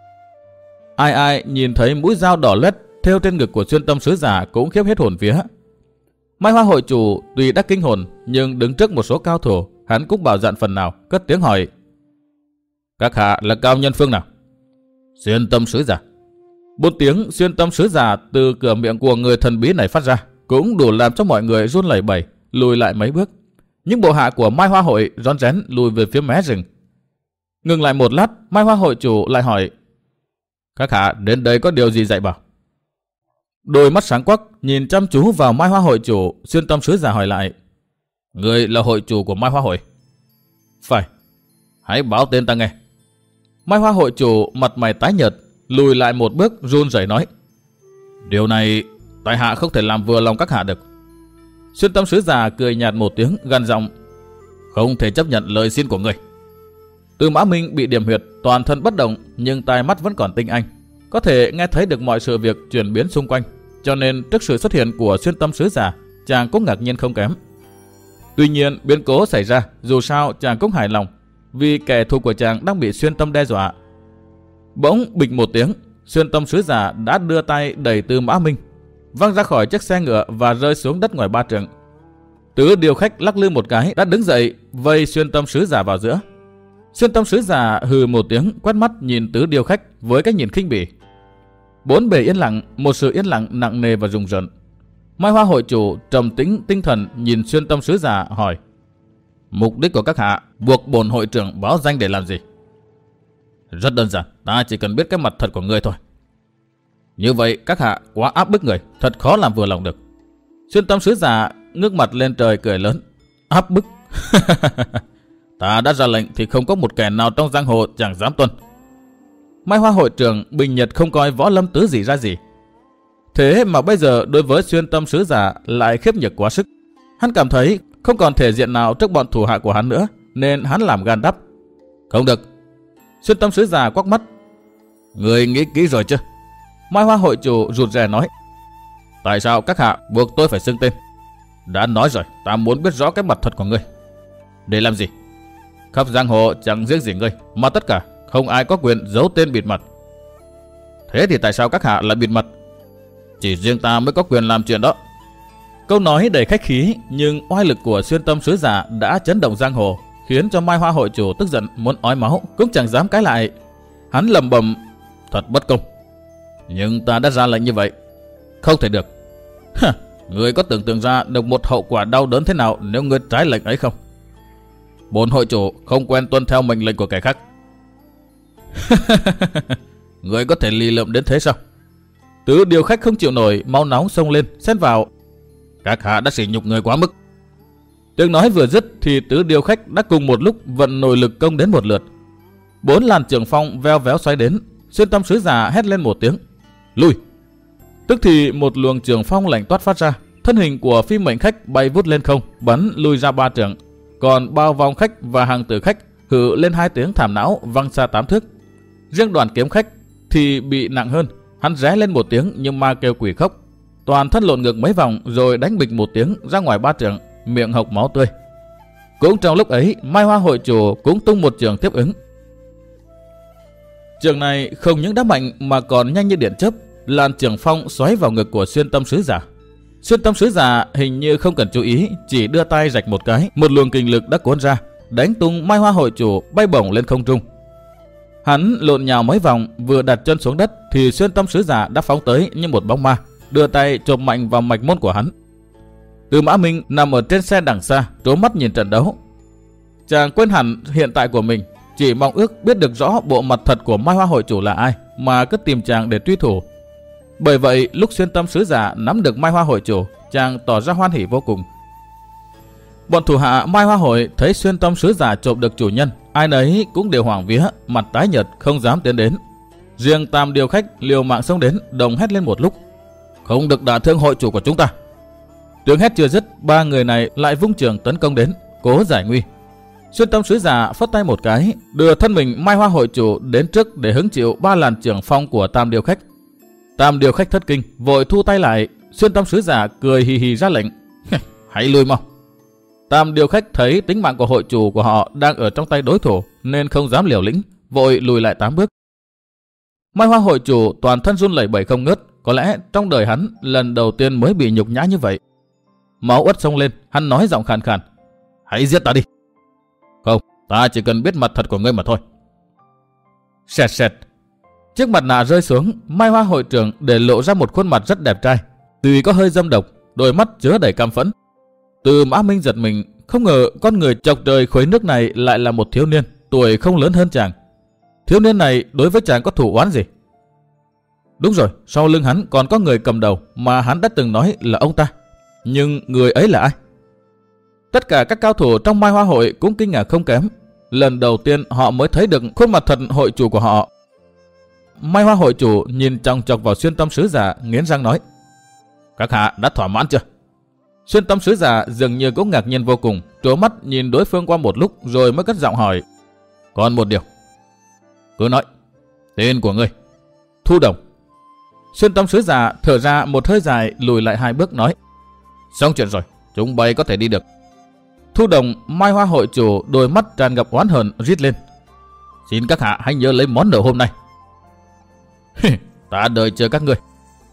Ai ai nhìn thấy mũi dao đỏ loét thêu trên ngực của Xuyên Tâm sứ giả cũng khiếp hết hồn vía. Mai Hoa hội chủ tuy đã kinh hồn, nhưng đứng trước một số cao thủ, hắn cũng bảo dạn phần nào, cất tiếng hỏi: Các hạ là cao nhân phương nào? Xuyên Tâm sứ giả. 4 tiếng Xuyên Tâm sứ giả từ cửa miệng của người thần bí này phát ra, cũng đủ làm cho mọi người run lẩy bẩy, lùi lại mấy bước. Những bộ hạ của Mai Hoa hội rón rén lùi về phía mé rừng. Ngừng lại một lát, Mai Hoa hội chủ lại hỏi: Các hạ đến đây có điều gì dạy bảo? Đôi mắt sáng quắc nhìn chăm chú vào Mai Hoa hội chủ, Xuyên Tâm sứ giả hỏi lại: Người là hội chủ của Mai Hoa hội? Phải. Hãy báo tên ta nghe. Mai Hoa hội chủ mặt mày tái nhợt, lùi lại một bước, run rẩy nói: Điều này tại hạ không thể làm vừa lòng các hạ được. Xuyên Tâm sứ giả cười nhạt một tiếng, gằn giọng: Không thể chấp nhận lời xin của người. Từ Mã Minh bị điểm huyệt, toàn thân bất động, nhưng tai mắt vẫn còn tinh anh, có thể nghe thấy được mọi sự việc chuyển biến xung quanh, cho nên trước sự xuất hiện của Xuyên Tâm sứ giả, chàng cũng ngạc nhiên không kém. Tuy nhiên biến cố xảy ra, dù sao chàng cũng hài lòng, vì kẻ thù của chàng đang bị Xuyên Tâm đe dọa. Bỗng bịch một tiếng, Xuyên Tâm sứ giả đã đưa tay đẩy Từ Mã Minh văng ra khỏi chiếc xe ngựa và rơi xuống đất ngoài 3 trượng. Tứ điều khách lắc lư một cái đã đứng dậy, vây Xuyên Tâm sứ giả vào giữa. Xuyên Tâm sứ giả hừ một tiếng, quét mắt nhìn tứ điều khách với cái nhìn khinh bỉ. Bốn bề yên lặng, một sự yên lặng nặng nề và rùng rợn. Mai Hoa hội chủ trầm tĩnh tinh thần nhìn Xuyên Tâm sứ giả hỏi: Mục đích của các hạ buộc bổn hội trưởng báo danh để làm gì? Rất đơn giản, ta chỉ cần biết cái mặt thật của ngươi thôi. Như vậy các hạ quá áp bức người, thật khó làm vừa lòng được. Xuyên Tâm sứ giả ngước mặt lên trời cười lớn: Áp bức? Ta đã ra lệnh thì không có một kẻ nào trong giang hồ chẳng dám tuân. Mai Hoa hội trưởng bình nhật không coi võ lâm tứ gì ra gì. Thế mà bây giờ đối với Xuyên Tâm sứ giả lại khiếp nhược quá sức. Hắn cảm thấy không còn thể diện nào trước bọn thủ hạ của hắn nữa, nên hắn làm gan đáp: Không được. Xuyên Tâm sứ giả quắc mắt: Người nghĩ kỹ rồi chứ? Mai Hoa hội chủ rụt rè nói: Tại sao các hạ buộc tôi phải xưng tên? Đã nói rồi, ta muốn biết rõ cái mặt thật của ngươi. Để làm gì? Khắp giang hồ chẳng riêng gì ngươi, mà tất cả không ai có quyền giấu tên bịt mặt. Thế thì tại sao các hạ lại bịt mặt? Chỉ riêng ta mới có quyền làm chuyện đó. Câu nói đầy khách khí, nhưng oai lực của Xuyên Tâm sứ giả đã chấn động giang hồ, khiến cho Mai Hoa hội chủ tức giận muốn ói máu, cũng chẳng dám cãi lại. Hắn lẩm bẩm: Thật bất công. Nhưng ta đã ra lệnh như vậy. Không thể được. Ngươi có tưởng tượng ra được một hậu quả đau đớn thế nào nếu ngươi trái lệnh ấy không? Bổn hội chủ không quen tuân theo mệnh lệnh của kẻ khác. Ngươi có thể lì lợm đến thế sao? Tứ điều khách không chịu nổi, máu nóng xông lên xen vào: Các hạ đã sỉ nhục người quá mức. Tiếng nói vừa dứt thì tứ điều khách đã cùng một lúc vận nội lực công đến một lượt. 4 làn trường phong veo véo xoáy đến. Xuyên Tâm sứ giả hét lên một tiếng: Lui! Tức thì một luồng trường phong lạnh toát phát ra, thân hình của phi mệnh khách bay vút lên không, bắn lùi ra 3 trượng, còn bao vong khách và hàng tử khách hự lên 2 tiếng thảm não văng xa 8 thước. Riêng đoàn kiếm khách thì bị nặng hơn, hắn ré lên 1 tiếng nhưng ma kêu quỷ khóc, toàn thân lộn ngược mấy vòng rồi đánh bịch 1 tiếng ra ngoài 3 trượng, miệng hộc máu tươi. Cũng trong lúc ấy, Mai Hoa hội chủ cũng tung một trường tiếp ứng. Trường này không những đá mạnh mà còn nhanh như điện chớp, làn trường phong xoáy vào ngực của Xuyên Tâm sứ giả. Xuyên Tâm sứ giả hình như không cần chú ý, chỉ đưa tay rạch một cái, một luồng kình lực đã cuốn ra, đánh tung Mai Hoa hội chủ bay bổng lên không trung. Hắn lộn nhào mấy vòng, vừa đặt chân xuống đất thì Xuyên Tâm sứ giả đã phóng tới như một bóng ma, đưa tay chộp mạnh vào mạch môn của hắn. Tư Mã Minh nằm ở trên xe đằng xa, trố mắt nhìn trận đấu. Chàng quên hẳn hiện tại của mình, chỉ mong ước biết được rõ bộ mặt thật của Mai Hoa hội chủ là ai mà cứ tìm chàng để truy thủ. Bởi vậy lúc Xuyên Tâm sứ giả nắm được Mai Hoa hội chủ, chàng tỏ ra hoan hỉ vô cùng. Bọn thủ hạ Mai Hoa hội thấy Xuyên Tâm sứ giả trộm được chủ nhân, ai nấy cũng đều hoảng vía, mặt tái nhợt không dám tiến đến. Riêng Tam điều khách liều mạng xông đến, đồng hét lên một lúc: không được đả thương hội chủ của chúng ta. Tiếng hét chưa dứt, 3 người này lại vung trường tấn công đến, cố giải nguy. Xuyên Tâm sứ giả phất tay một cái, đưa thân mình Mai Hoa hội chủ đến trước để hứng chịu 3 làn trường phong của Tam điều khách. Tam điều khách thất kinh, vội thu tay lại. Xuyên Tâm sứ giả cười hì hì ra lệnh: hãy lui mau. Tam điều khách thấy tính mạng của hội chủ của họ đang ở trong tay đối thủ nên không dám liều lĩnh, vội lùi lại 8 bước. Mai Hoa hội chủ toàn thân run lẩy bẩy không ngớt, có lẽ trong đời hắn lần đầu tiên mới bị nhục nhã như vậy. Máu uất xông lên, hắn nói giọng khàn khàn: hãy giết ta đi. Không, ta chỉ cần biết mặt thật của ngươi mà thôi. Sẹt sẹt. Chiếc mặt nạ rơi xuống, Mai Hoa hội trưởng để lộ ra một khuôn mặt rất đẹp trai, tuy có hơi dâm độc, đôi mắt chứa đầy căm phẫn. Tư Mã Minh giật mình, không ngờ con người chọc trời khuấy nước này lại là một thiếu niên, tuổi không lớn hơn chàng. Thiếu niên này đối với chàng có thù oán gì? Đúng rồi, sau lưng hắn còn có người cầm đầu mà hắn đã từng nói là ông ta. Nhưng người ấy là ai? Tất cả các cao thủ trong Mai Hoa hội cũng kinh ngạc không kém. Lần đầu tiên họ mới thấy được khuôn mặt thật hội chủ của họ. Mai Hoa hội chủ nhìn chòng chọc vào Xuyên Tâm sứ giả, nghiến răng nói: các hạ đã thỏa mãn chưa? Xuyên Tâm sứ giả dường như cũng ngạc nhiên vô cùng, trố mắt nhìn đối phương qua một lúc rồi mới cất giọng hỏi: còn một điều. Cứ nói. Tên của ngươi? Thu Đồng. Xuyên Tâm sứ giả thở ra một hơi dài, lùi lại 2 bước nói: xong chuyện rồi, chúng bay có thể đi được. Thu Đồng, Mai Hoa hội chủ đôi mắt tràn ngập oán hờn rít lên: xin các hạ hãy nhớ lấy món nợ hôm nay. Ta đợi chờ các ngươi.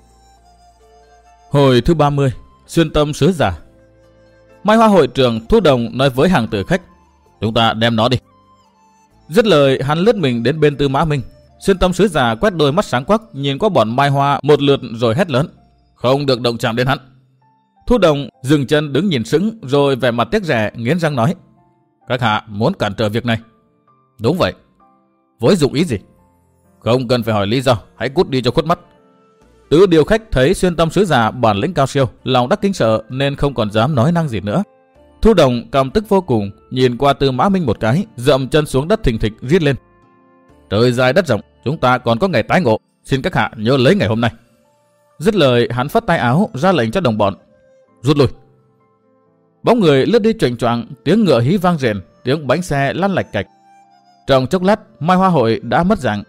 Hồi thứ 30, Xuyên Tâm sứ giả. Mai Hoa hội trưởng Thu Đồng nói với hàng tử khách: chúng ta đem nó đi. Dứt lời, hắn lướt mình đến bên Tư Mã Minh. Xuyên Tâm sứ giả quét đôi mắt sáng quắc nhìn qua bọn Mai Hoa một lượt rồi hét lớn: không được động chạm đến hắn. Thu Đồng dừng chân đứng nhìn sững rồi vẻ mặt tiếc rẻ nghiến răng nói: các hạ muốn cản trở việc này? Đúng vậy. Với dụng ý gì? Không cần phải hỏi lý do, hãy cút đi cho khuất mắt. Tứ điều khách thấy Xuyên Tâm sứ giả bản lĩnh cao siêu, lòng đắc kính sợ nên không còn dám nói năng gì nữa. Thu Đồng căm tức vô cùng, nhìn qua Tư Mã Minh một cái, dậm chân xuống đất thình thịch rít lên: trời dài đất rộng, chúng ta còn có ngày tái ngộ, xin các hạ nhớ lấy ngày hôm nay. Dứt lời, hắn phất tay áo ra lệnh cho đồng bọn: rút lui. Bóng người lướt đi choạng choạng, tiếng ngựa hí vang rền, tiếng bánh xe lăn lạch cạch. Trong chốc lát, Mai Hoa hội đã mất dạng.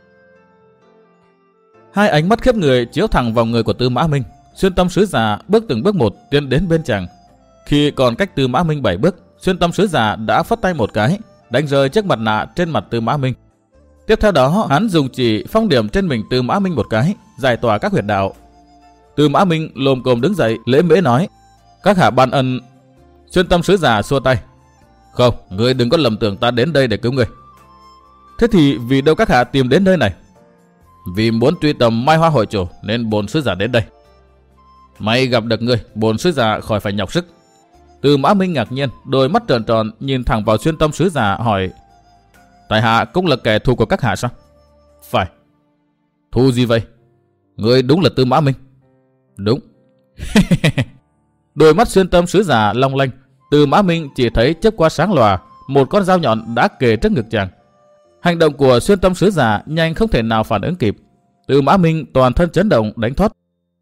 2 ánh mắt khiếp người chiếu thẳng vào người của Tư Mã Minh. Xuyên Tâm sứ giả bước từng bước một tiến đến bên chàng. Khi còn cách Tư Mã Minh 7 bước, Xuyên Tâm sứ giả đã phất tay một cái, đánh rơi chiếc mặt nạ trên mặt Tư Mã Minh. Tiếp theo đó, hắn dùng chỉ phong điểm trên mình Tư Mã Minh một cái, giải tỏa các huyệt đạo. Tư Mã Minh lồm cồm đứng dậy, lễ mễ nói: các hạ ban ân. Xuyên Tâm sứ giả xua tay: không, ngươi đừng có lầm tưởng ta đến đây để cứu ngươi. Thế thì vì đâu các hạ tìm đến nơi này? Vì muốn truy tầm Mai Hoa hội chủ nên bổn sứ giả đến đây. May gặp được ngươi, bổn sứ giả khỏi phải nhọc sức. Tư Mã Minh ngạc nhiên, đôi mắt tròn tròn nhìn thẳng vào Xuyên Tâm sứ giả hỏi: tại hạ cũng là kẻ thù của các hạ sao? Phải. Thù gì vậy? Ngươi đúng là Tư Mã Minh? Đúng. Đôi mắt Xuyên Tâm sứ giả long lanh. Tư Mã Minh chỉ thấy chớp qua sáng lòa, một con dao nhọn đã kề trước ngực chàng. Hành động của Xuyên Tâm sứ giả nhanh không thể nào phản ứng kịp. Tư Mã Minh toàn thân chấn động đánh thoát.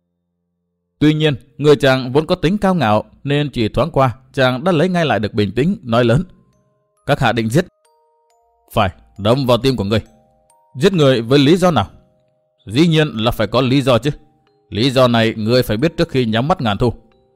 Tuy nhiên, người chàng vốn có tính cao ngạo nên chỉ thoáng qua, chàng đã lấy ngay lại được bình tĩnh, nói lớn. Các hạ định giết? Phải, đâm vào tim của ngươi. Giết người với lý do nào? Dĩ nhiên là phải có lý do chứ. Lý do này ngươi phải biết trước khi nhắm mắt ngàn thu.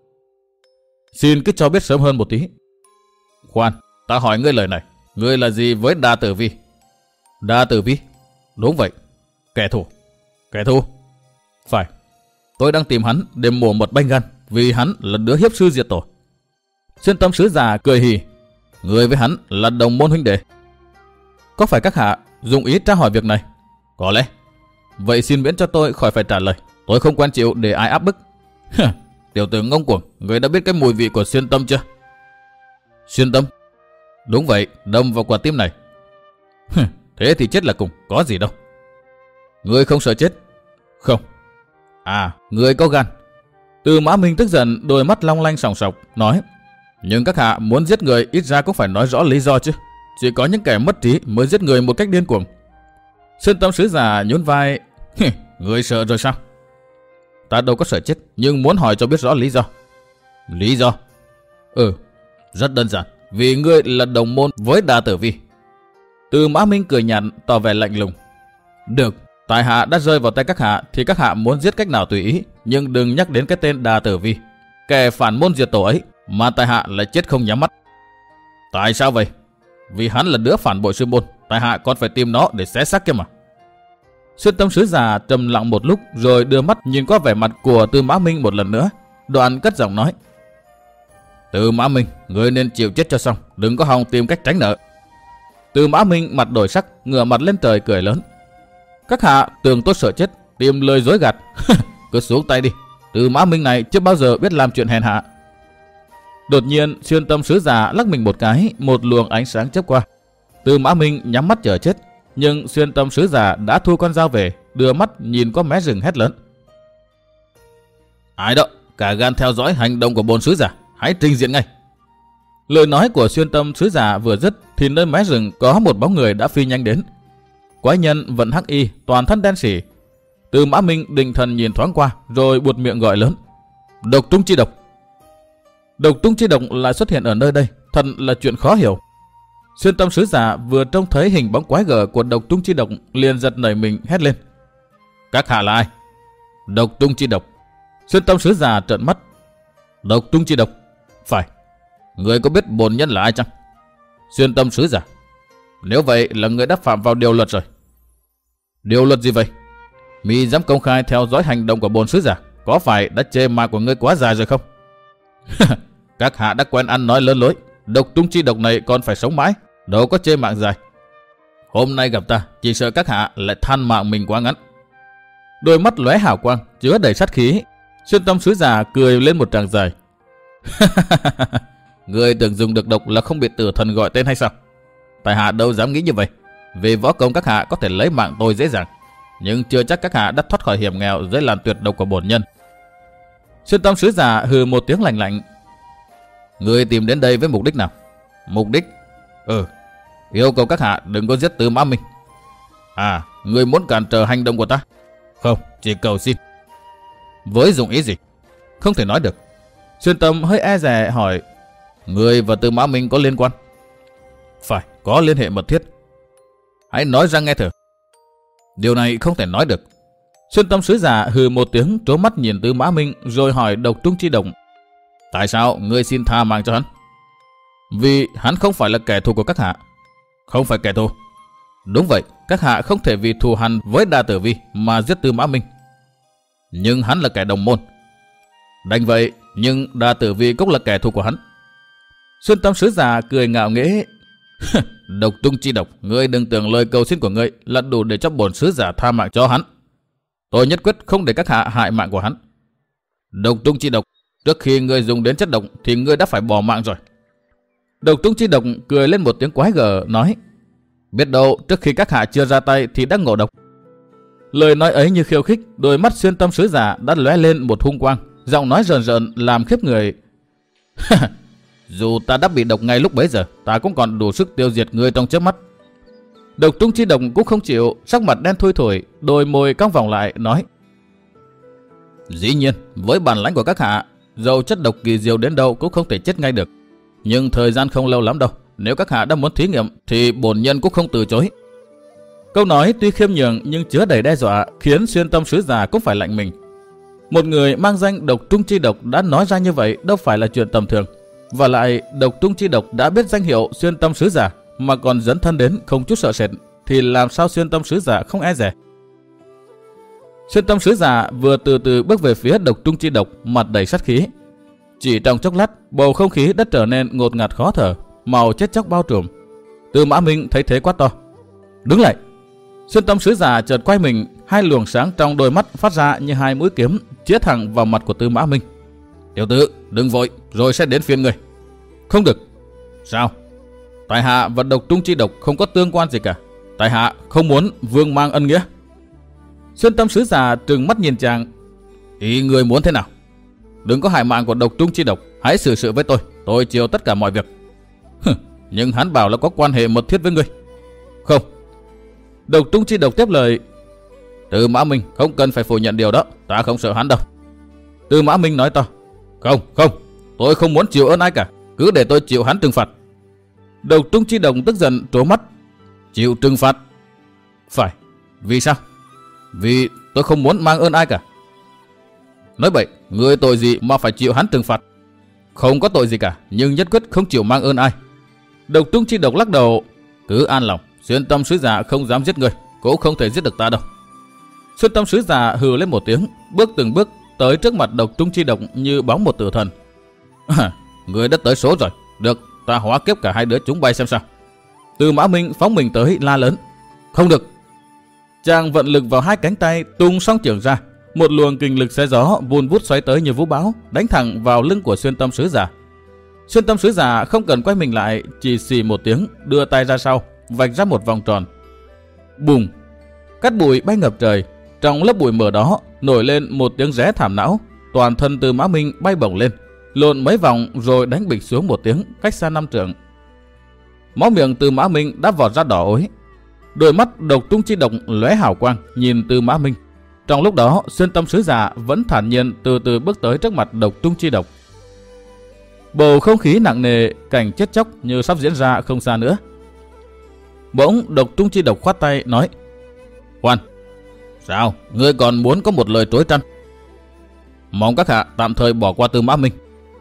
Xin cứ cho biết sớm hơn một tí. Khoan, ta hỏi ngươi lời này. Ngươi là gì với Đa Tử Vi? Đa Tử Vi? Đúng vậy. Kẻ thù. Kẻ thù? Phải. Tôi đang tìm hắn để mổ một banh gan, vì hắn là đứa hiếp sư diệt tổ. Xuyên Tâm sứ giả cười hì. Người với hắn là đồng môn huynh đệ. Có phải các hạ dùng ý tra hỏi việc này? Có lẽ. Vậy xin miễn cho tôi khỏi phải trả lời. Tôi không quen chịu để ai áp bức. Tiểu tử ngông cuồng, người đã biết cái mùi vị của xuyên tâm chưa? Xuyên tâm? Đúng vậy, đâm vào quả tim này. Thế thì chết là cùng, có gì đâu. Ngươi không sợ chết? Không. À, ngươi có gan. Tư Mã Minh tức giận, đôi mắt long lanh sòng sọc, nói. Nhưng các hạ muốn giết người ít ra cũng phải nói rõ lý do chứ. Chỉ có những kẻ mất trí mới giết người một cách điên cuồng. Xuyên Tâm sứ giả nhún vai. Ngươi sợ rồi sao? Ta đâu có sợ chết, nhưng muốn hỏi cho biết rõ lý do. Lý do? Rất đơn giản. Vì ngươi là đồng môn với Đa Tử Vi. Tư Mã Minh cười nhạt, tỏ vẻ lạnh lùng. Được, tại hạ đã rơi vào tay các hạ thì các hạ muốn giết cách nào tùy ý, nhưng đừng nhắc đến cái tên Đa Tử Vi, kẻ phản môn diệt tổ ấy, mà tại hạ lại chết không nhắm mắt. Tại sao vậy? Vì hắn là đứa phản bội sư môn, tại hạ còn phải tìm nó để xé xác kia mà. Xuyên Tâm sứ giả trầm lặng một lúc rồi đưa mắt nhìn qua vẻ mặt của Tư Mã Minh một lần nữa, đoạn cất giọng nói. Tư Mã Minh, ngươi nên chịu chết cho xong, đừng có hòng tìm cách tránh nợ. Tư Mã Minh mặt đổi sắc, ngửa mặt lên trời cười lớn. Các hạ tưởng tôi sợ chết, tìm lời dối gạt. Cứ xuống tay đi, Tư Mã Minh này chưa bao giờ biết làm chuyện hèn hạ. Đột nhiên Xuyên Tâm sứ giả lắc mình một cái, một luồng ánh sáng chớp qua. Tư Mã Minh nhắm mắt chờ chết, nhưng Xuyên Tâm sứ giả đã thu con dao về, đưa mắt nhìn qua mé rừng hét lớn. Ai đó, cả gan theo dõi hành động của bồn sứ giả, hãy trình diện ngay. Lời nói của Xuyên Tâm sứ giả vừa dứt thì nơi mé rừng có một bóng người đã phi nhanh đến. Quái nhân vận hắc y, toàn thân đen sì. Tư Mã Minh định thần nhìn thoáng qua rồi buột miệng gọi lớn. Độc Trung Chi Độc. Độc Trung Chi Độc lại xuất hiện ở nơi đây, thật là chuyện khó hiểu. Xuyên Tâm sứ giả vừa trông thấy hình bóng quái gở của Độc Trung Chi Độc liền giật nảy mình hét lên. Các hạ là ai? Độc Trung Chi Độc. Xuyên Tâm sứ giả trợn mắt. Độc Trung Chi Độc? Phải. Người có biết bổn nhân là ai chăng? Xuyên Tâm sứ giả. Nếu vậy là người đã phạm vào điều luật rồi. Điều luật gì vậy? Mi dám công khai theo dõi hành động của bổn sứ giả, có phải đã chê ma của ngươi quá dài rồi không? Các hạ đã quen ăn nói lớn lối. Độc Trung Chi Độc này còn phải sống mãi, đâu có chê mạng dài. Hôm nay gặp ta, chỉ sợ các hạ lại than mạng mình quá ngắn. Đôi mắt lóe hào quang, chứa đầy sát khí. Xuyên Tâm sứ giả cười lên một tràng dài. Ngươi tưởng dùng được độc là không bị tử thần gọi tên hay sao? Tại hạ đâu dám nghĩ như vậy. Vì võ công các hạ có thể lấy mạng tôi dễ dàng, nhưng chưa chắc các hạ đã thoát khỏi hiểm nghèo dưới làn tuyệt độc của bổn nhân. Xuyên Tâm sứ giả hừ một tiếng lạnh lạnh. Ngươi tìm đến đây với mục đích nào? Mục đích? Yêu cầu các hạ đừng có giết Tư Mã Minh. À, ngươi muốn cản trở hành động của ta? Không, chỉ cầu xin. Với dụng ý gì? Không thể nói được. Xuyên Tâm hơi e dè hỏi. Ngươi và Tư Mã Minh có liên quan? Phải, có liên hệ mật thiết. Hãy nói ra nghe thử. Điều này không thể nói được. Xuyên Tâm sứ giả hừ một tiếng, trố mắt nhìn Tư Mã Minh rồi hỏi Độc Trung Chi Độc. Tại sao ngươi xin tha mạng cho hắn? Vì hắn không phải là kẻ thù của các hạ. Không phải kẻ thù? Đúng vậy, các hạ không thể vì thù hằn với Đa Tử Vi mà giết Tư Mã Minh. Nhưng hắn là kẻ đồng môn. Đành vậy, nhưng Đa Tử Vi cũng là kẻ thù của hắn. Xuyên Tâm sứ giả cười ngạo nghễ. Độc Trung Chi Độc, ngươi đừng tưởng lời cầu xin của ngươi là đủ để cho bổn sứ giả tha mạng cho hắn. Tôi nhất quyết không để các hạ hại mạng của hắn. Độc Trung Chi Độc, trước khi ngươi dùng đến chất độc thì ngươi đã phải bỏ mạng rồi. Độc Trung Chi Độc cười lên một tiếng quái gở, nói. Biết đâu trước khi các hạ chưa ra tay thì đã ngộ độc. Lời nói ấy như khiêu khích, đôi mắt Xuyên Tâm sứ giả đã lóe lên một hung quang, giọng nói rờn rợn làm khiếp người. Dù ta đã bị độc ngay lúc bấy giờ, ta cũng còn đủ sức tiêu diệt ngươi trong chớp mắt. Độc trung chi độc cũng không chịu, sắc mặt đen thui thủi, đôi môi cong vòng lại nói: Dĩ nhiên, với bản lãnh của các hạ, dầu chất độc kỳ diệu đến đâu cũng không thể chết ngay được. Nhưng thời gian không lâu lắm đâu, nếu các hạ đã muốn thí nghiệm thì bổn nhân cũng không từ chối. Câu nói tuy khiêm nhường nhưng chứa đầy đe dọa, khiến Xuyên Tâm sứ giả cũng phải lạnh mình. Một người mang danh độc trung chi độc đã nói ra như vậy đâu phải là chuyện tầm thường. Và lại độc trung chi độc đã biết danh hiệu Xuyên Tâm sứ giả mà còn dấn thân đến không chút sợ sệt, thì làm sao Xuyên Tâm sứ giả không e dè. Xuyên Tâm sứ giả vừa từ từ bước về phía độc trung chi độc, mặt đầy sát khí. Chỉ trong chốc lát, bầu không khí đã trở nên ngột ngạt khó thở, màu chết chóc bao trùm. Tư Mã Minh thấy thế quát to: Đứng lại! Xuyên Tâm sứ giả chợt quay mình, hai luồng sáng trong đôi mắt phát ra như hai mũi kiếm chĩa thẳng vào mặt của Tư Mã Minh. Tiểu tử, đừng vội, rồi sẽ đến phiên người. Không được. Sao? Tại hạ và độc trung chi độc không có tương quan gì cả. Tại hạ không muốn vương mang ân nghĩa. Xuyên Tâm sứ giả trừng mắt nhìn chàng. Ý người muốn thế nào? Đừng có hại mạng của độc trung chi độc, hãy xử sự với tôi chịu tất cả mọi việc. Nhưng hắn bảo là có quan hệ mật thiết với ngươi. Không. Độc trung chi độc tiếp lời: Tư Mã Minh không cần phải phủ nhận điều đó, ta không sợ hắn đâu. Tư Mã Minh nói to: Không, tôi không muốn chịu ơn ai cả, cứ để tôi chịu hắn trừng phạt. Độc trung chi độc tức giận trố mắt: Chịu trừng phạt? Phải. Vì sao? Vì tôi không muốn mang ơn ai cả. Nói bậy, ngươi tội gì mà phải chịu hắn trừng phạt? Không có tội gì cả, nhưng nhất quyết không chịu mang ơn ai. Độc trung chi độc lắc đầu: Cứ an lòng, Xuyên Tâm sứ giả không dám giết ngươi, cũng không thể giết được ta đâu. Xuyên Tâm sứ giả hừ lên một tiếng, bước từng bước tới trước mặt độc trung chi độc như bóng một tử thần. Ngươi đã tới số rồi, được, ta hóa kiếp cả hai đứa chúng bay xem sao. Tư Mã Minh phóng mình tới la lớn: Không được! Chàng vận lực vào hai cánh tay, tung song chưởng ra, một luồng kình lực xé gió vun vút xoáy tới như vũ bão, đánh thẳng vào lưng của Xuyên Tâm sứ giả. Xuyên Tâm sứ giả không cần quay mình lại, chỉ xì một tiếng, đưa tay ra sau, vạch ra một vòng tròn. Bùng! Cát bụi bay ngập trời. Trong lớp bụi mờ đó nổi lên một tiếng ré thảm não. Toàn thân Tư Mã Minh bay bổng lên, lộn mấy vòng rồi đánh bịch xuống một tiếng, cách xa 5 trượng. Máu miệng Tư Mã Minh đã vọt ra đỏ ối. Đôi mắt độc trung chi độc lóe hào quang nhìn Tư Mã Minh. Trong lúc đó, Xuyên Tâm sứ giả vẫn thản nhiên từ từ bước tới trước mặt độc trung chi độc. Bầu không khí nặng nề, cảnh chết chóc như sắp diễn ra không xa nữa. Bỗng độc trung chi độc khoát tay nói: Khoan! Sao? Ngươi còn muốn có một lời trối trăn? Mong các hạ tạm thời bỏ qua Tư Mã Minh.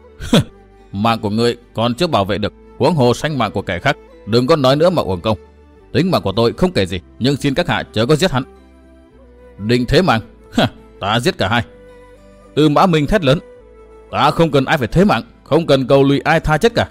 Mạng của ngươi còn chưa bảo vệ được, huống hồ sanh mạng của kẻ khác. Đừng có nói nữa mà uổng công. Tính mạng của tôi không kể gì, nhưng xin các hạ chớ có giết hắn. Định thế mạng? Ta giết cả hai. Tư Mã Minh thét lớn: Ta không cần ai phải thế mạng, không cần cầu lụy ai tha chết cả.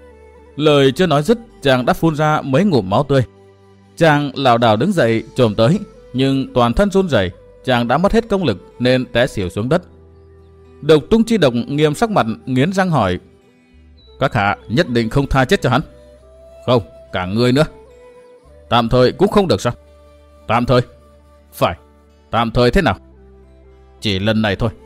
Lời chưa nói dứt, chàng đã phun ra mấy ngụm máu tươi. Chàng lảo đảo đứng dậy chồm tới, nhưng toàn thân run rẩy, chàng đã mất hết công lực nên té xỉu xuống đất. Độc trung chi độc nghiêm sắc mặt, nghiến răng hỏi: Các hạ nhất định không tha chết cho hắn? Không, cả người nữa. Tạm thời cũng không được sao? Tạm thời? Phải, tạm thời thế nào? Chỉ lần này thôi.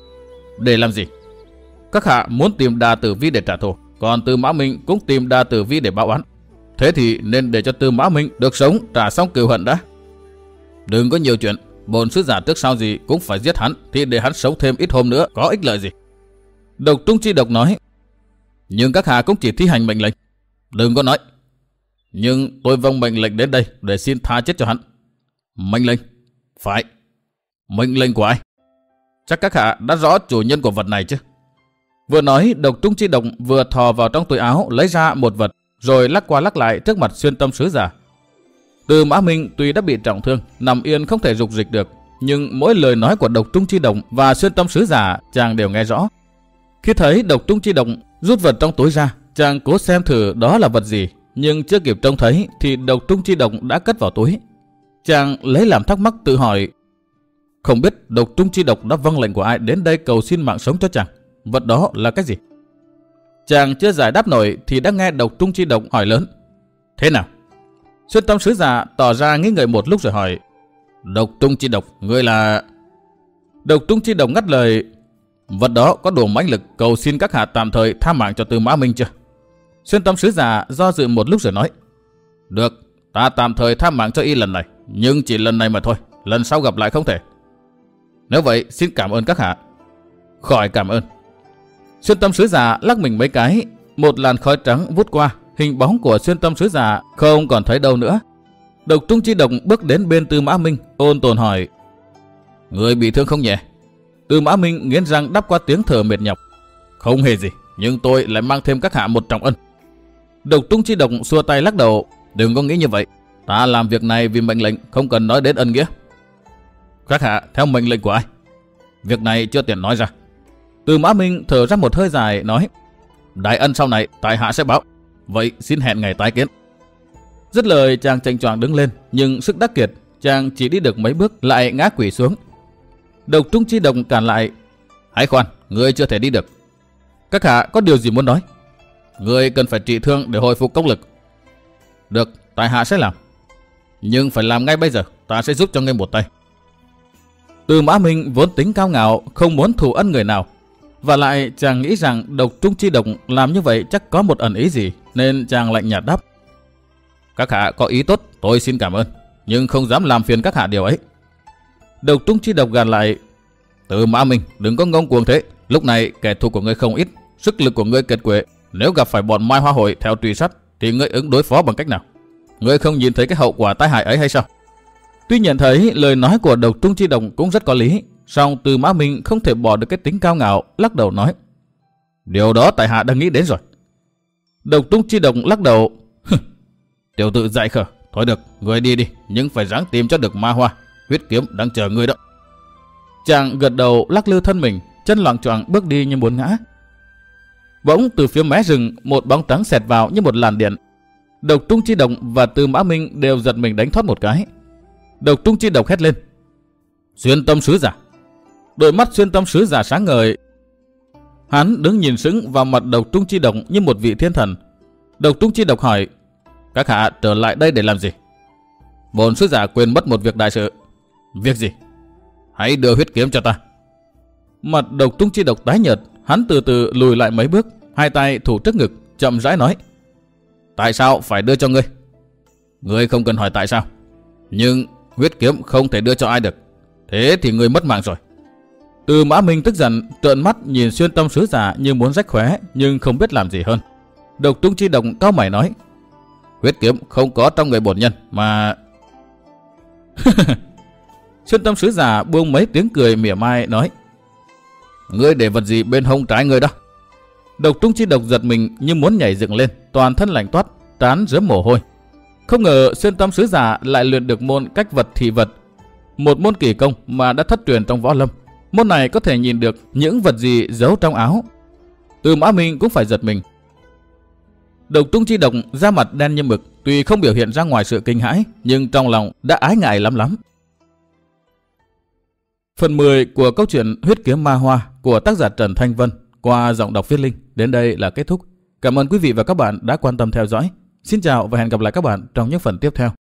Để làm gì? Các hạ muốn tìm Đà Tử Vi để trả thù, còn Tư Mã Minh cũng tìm Đà Tử Vi để báo oán. Thế thì nên để cho Tư Mã Minh được sống trả xong cừu hận đã. Đừng có nhiều chuyện, bổn sứ giả trước sau gì cũng phải giết hắn, thì để hắn sống thêm ít hôm nữa có ích lợi gì? Độc trung chi độc nói: Nhưng các hạ cũng chỉ thi hành mệnh lệnh. Đừng có nói. Nhưng tôi vâng mệnh lệnh đến đây để xin tha chết cho hắn. Mệnh lệnh? Phải. Mệnh lệnh của ai? Chắc các hạ đã rõ chủ nhân của vật này chứ? Vừa nói, độc trung chi độc vừa thò vào trong túi áo lấy ra một vật, rồi lắc qua lắc lại trước mặt Xuyên Tâm sứ giả. Tư Mã Minh tuy đã bị trọng thương, nằm yên không thể dục dịch được, nhưng mỗi lời nói của độc trung chi độc và Xuyên Tâm sứ giả chàng đều nghe rõ. Khi thấy độc trung chi độc rút vật trong túi ra, chàng cố xem thử đó là vật gì, nhưng chưa kịp trông thấy thì độc trung chi độc đã cất vào túi. Chàng lấy làm thắc mắc tự hỏi: Không biết độc trung chi độc đã vâng lệnh của ai đến đây cầu xin mạng sống cho chàng? Vật đó là cái gì? Chàng chưa giải đáp nổi thì đã nghe độc trung chi độc hỏi lớn: Thế nào? Xuyên Tâm sứ giả tỏ ra nghĩ ngợi một lúc rồi hỏi: Độc trung chi độc, ngươi là... Độc trung chi độc ngắt lời: Vật đó có đủ mãnh lực cầu xin các hạ tạm thời tha mạng cho Tư Mã Minh chưa? Xuyên Tâm sứ giả do dự một lúc rồi nói: Được, Ta tạm thời tha mạng cho y lần này, nhưng chỉ lần này mà thôi, lần sau gặp lại không thể. Nếu vậy, xin cảm ơn các hạ. Khỏi cảm ơn. Xuyên tâm sứ giả lắc mình mấy cái, một làn khói trắng vút qua, hình bóng của xuyên tâm sứ giả không còn thấy đâu nữa. Độc Trung Chi Độc bước đến bên Tư Mã Minh, ôn tồn hỏi: Người bị thương không nhẹ? Tư Mã Minh nghiến răng đáp qua tiếng thở mệt nhọc: Không hề gì, nhưng tôi lại mang thêm các hạ một trọng ân. Độc Trung Chi Độc xua tay lắc đầu: Đừng có nghĩ như vậy, ta làm việc này vì mệnh lệnh, không cần nói đến ân nghĩa. Các hạ theo mệnh lệnh của ai? Việc này chưa tiện nói ra. Tư Mã Minh thở ra một hơi dài nói: Đại ân sau này tại hạ sẽ báo, vậy xin hẹn ngày tái kiến. Dứt lời chàng chành choàng đứng lên, nhưng sức đắc kiệt, chàng chỉ đi được mấy bước lại ngã quỵ xuống. Độc Trung Chi Độc cản lại: Hãy khoan, ngươi chưa thể đi được. Các hạ có điều gì muốn nói? Ngươi cần phải trị thương để hồi phục công lực. Được, tại hạ sẽ làm, nhưng phải làm ngay bây giờ, ta sẽ giúp cho ngươi một tay. Tư Mã Minh vốn tính cao ngạo, không muốn thù ân người nào, và lại chàng nghĩ rằng Độc Trung Chi Độc làm như vậy chắc có một ẩn ý gì, nên chàng lạnh nhạt đáp: Các hạ có ý tốt, tôi xin cảm ơn, nhưng không dám làm phiền các hạ điều ấy. Độc Trung Chi Độc gàn lại: Tư Mã Minh, đừng có ngông cuồng thế. Lúc này kẻ thù của ngươi không ít, sức lực của ngươi kiệt quệ. Nếu gặp phải bọn Mai Hoa Hội theo truy sát, thì ngươi ứng đối phó bằng cách nào? Ngươi không nhìn thấy cái hậu quả tai hại ấy hay sao? Tuy nhận thấy lời nói của Độc Trung Chi Độc cũng rất có lý, song Tư Mã Minh không thể bỏ được cái tính cao ngạo, lắc đầu nói: Điều đó tại hạ đã nghĩ đến rồi. Độc Trung Chi Độc lắc đầu: Tiểu tử dại khờ, thôi được, ngươi đi đi, nhưng phải ráng tìm cho được Ma Hoa, huyết kiếm đang chờ ngươi đó. Chàng gật đầu lắc lư thân mình, chân loạng choạng bước đi như muốn ngã. Bỗng từ phía mé rừng, một bóng trắng xẹt vào như một làn điện. Độc Trung Chi Độc và Tư Mã Minh đều giật mình đánh thoát một cái. Độc Trung Chi Độc hét lên: Xuyên tâm sứ giả! Đôi mắt xuyên tâm sứ giả sáng ngời. Hắn đứng nhìn sững vào mặt Độc Trung Chi Độc như một vị thiên thần. Độc Trung Chi Độc hỏi: Các hạ trở lại đây để làm gì? Bổn sứ giả quên mất một việc đại sự. Việc gì? Hãy đưa huyết kiếm cho ta. Mặt Độc Trung Chi Độc tái nhợt, hắn từ từ lùi lại mấy bước, hai tay thủ trước ngực, chậm rãi nói: Tại sao phải đưa cho ngươi? Ngươi không cần hỏi tại sao, nhưng huyết kiếm không thể đưa cho ai được. Thế thì ngươi mất mạng rồi. Tư Mã Minh tức giận, trợn mắt nhìn xuyên tâm sứ giả như muốn rách khóe, nhưng không biết làm gì hơn. Độc Trung Chi Độc cau mày nói: Huyết kiếm không có trong người bổn nhân mà. Xuyên tâm sứ giả buông mấy tiếng cười mỉa mai nói: Ngươi để vật gì bên hông trái ngươi đó? Độc Trung Chi Độc giật mình như muốn nhảy dựng lên, toàn thân lạnh toát, trán rớm mồ hôi. Không ngờ xuyên tâm sứ giả lại luyện được môn cách vật thị vật, một môn kỳ công mà đã thất truyền trong võ lâm. Môn này có thể nhìn được những vật gì giấu trong áo. Tư Mã Minh cũng phải giật mình. Độc Trung Chi Độc da mặt đen như mực, tuy không biểu hiện ra ngoài sự kinh hãi, nhưng trong lòng đã ái ngại lắm lắm. Phần 10 của câu chuyện Huyết Kiếm Ma Hoa của tác giả Trần Thanh Vân qua giọng đọc Viết Linh đến đây là kết thúc. Cảm ơn quý vị và các bạn đã quan tâm theo dõi. Xin chào và hẹn gặp lại các bạn trong những phần tiếp theo.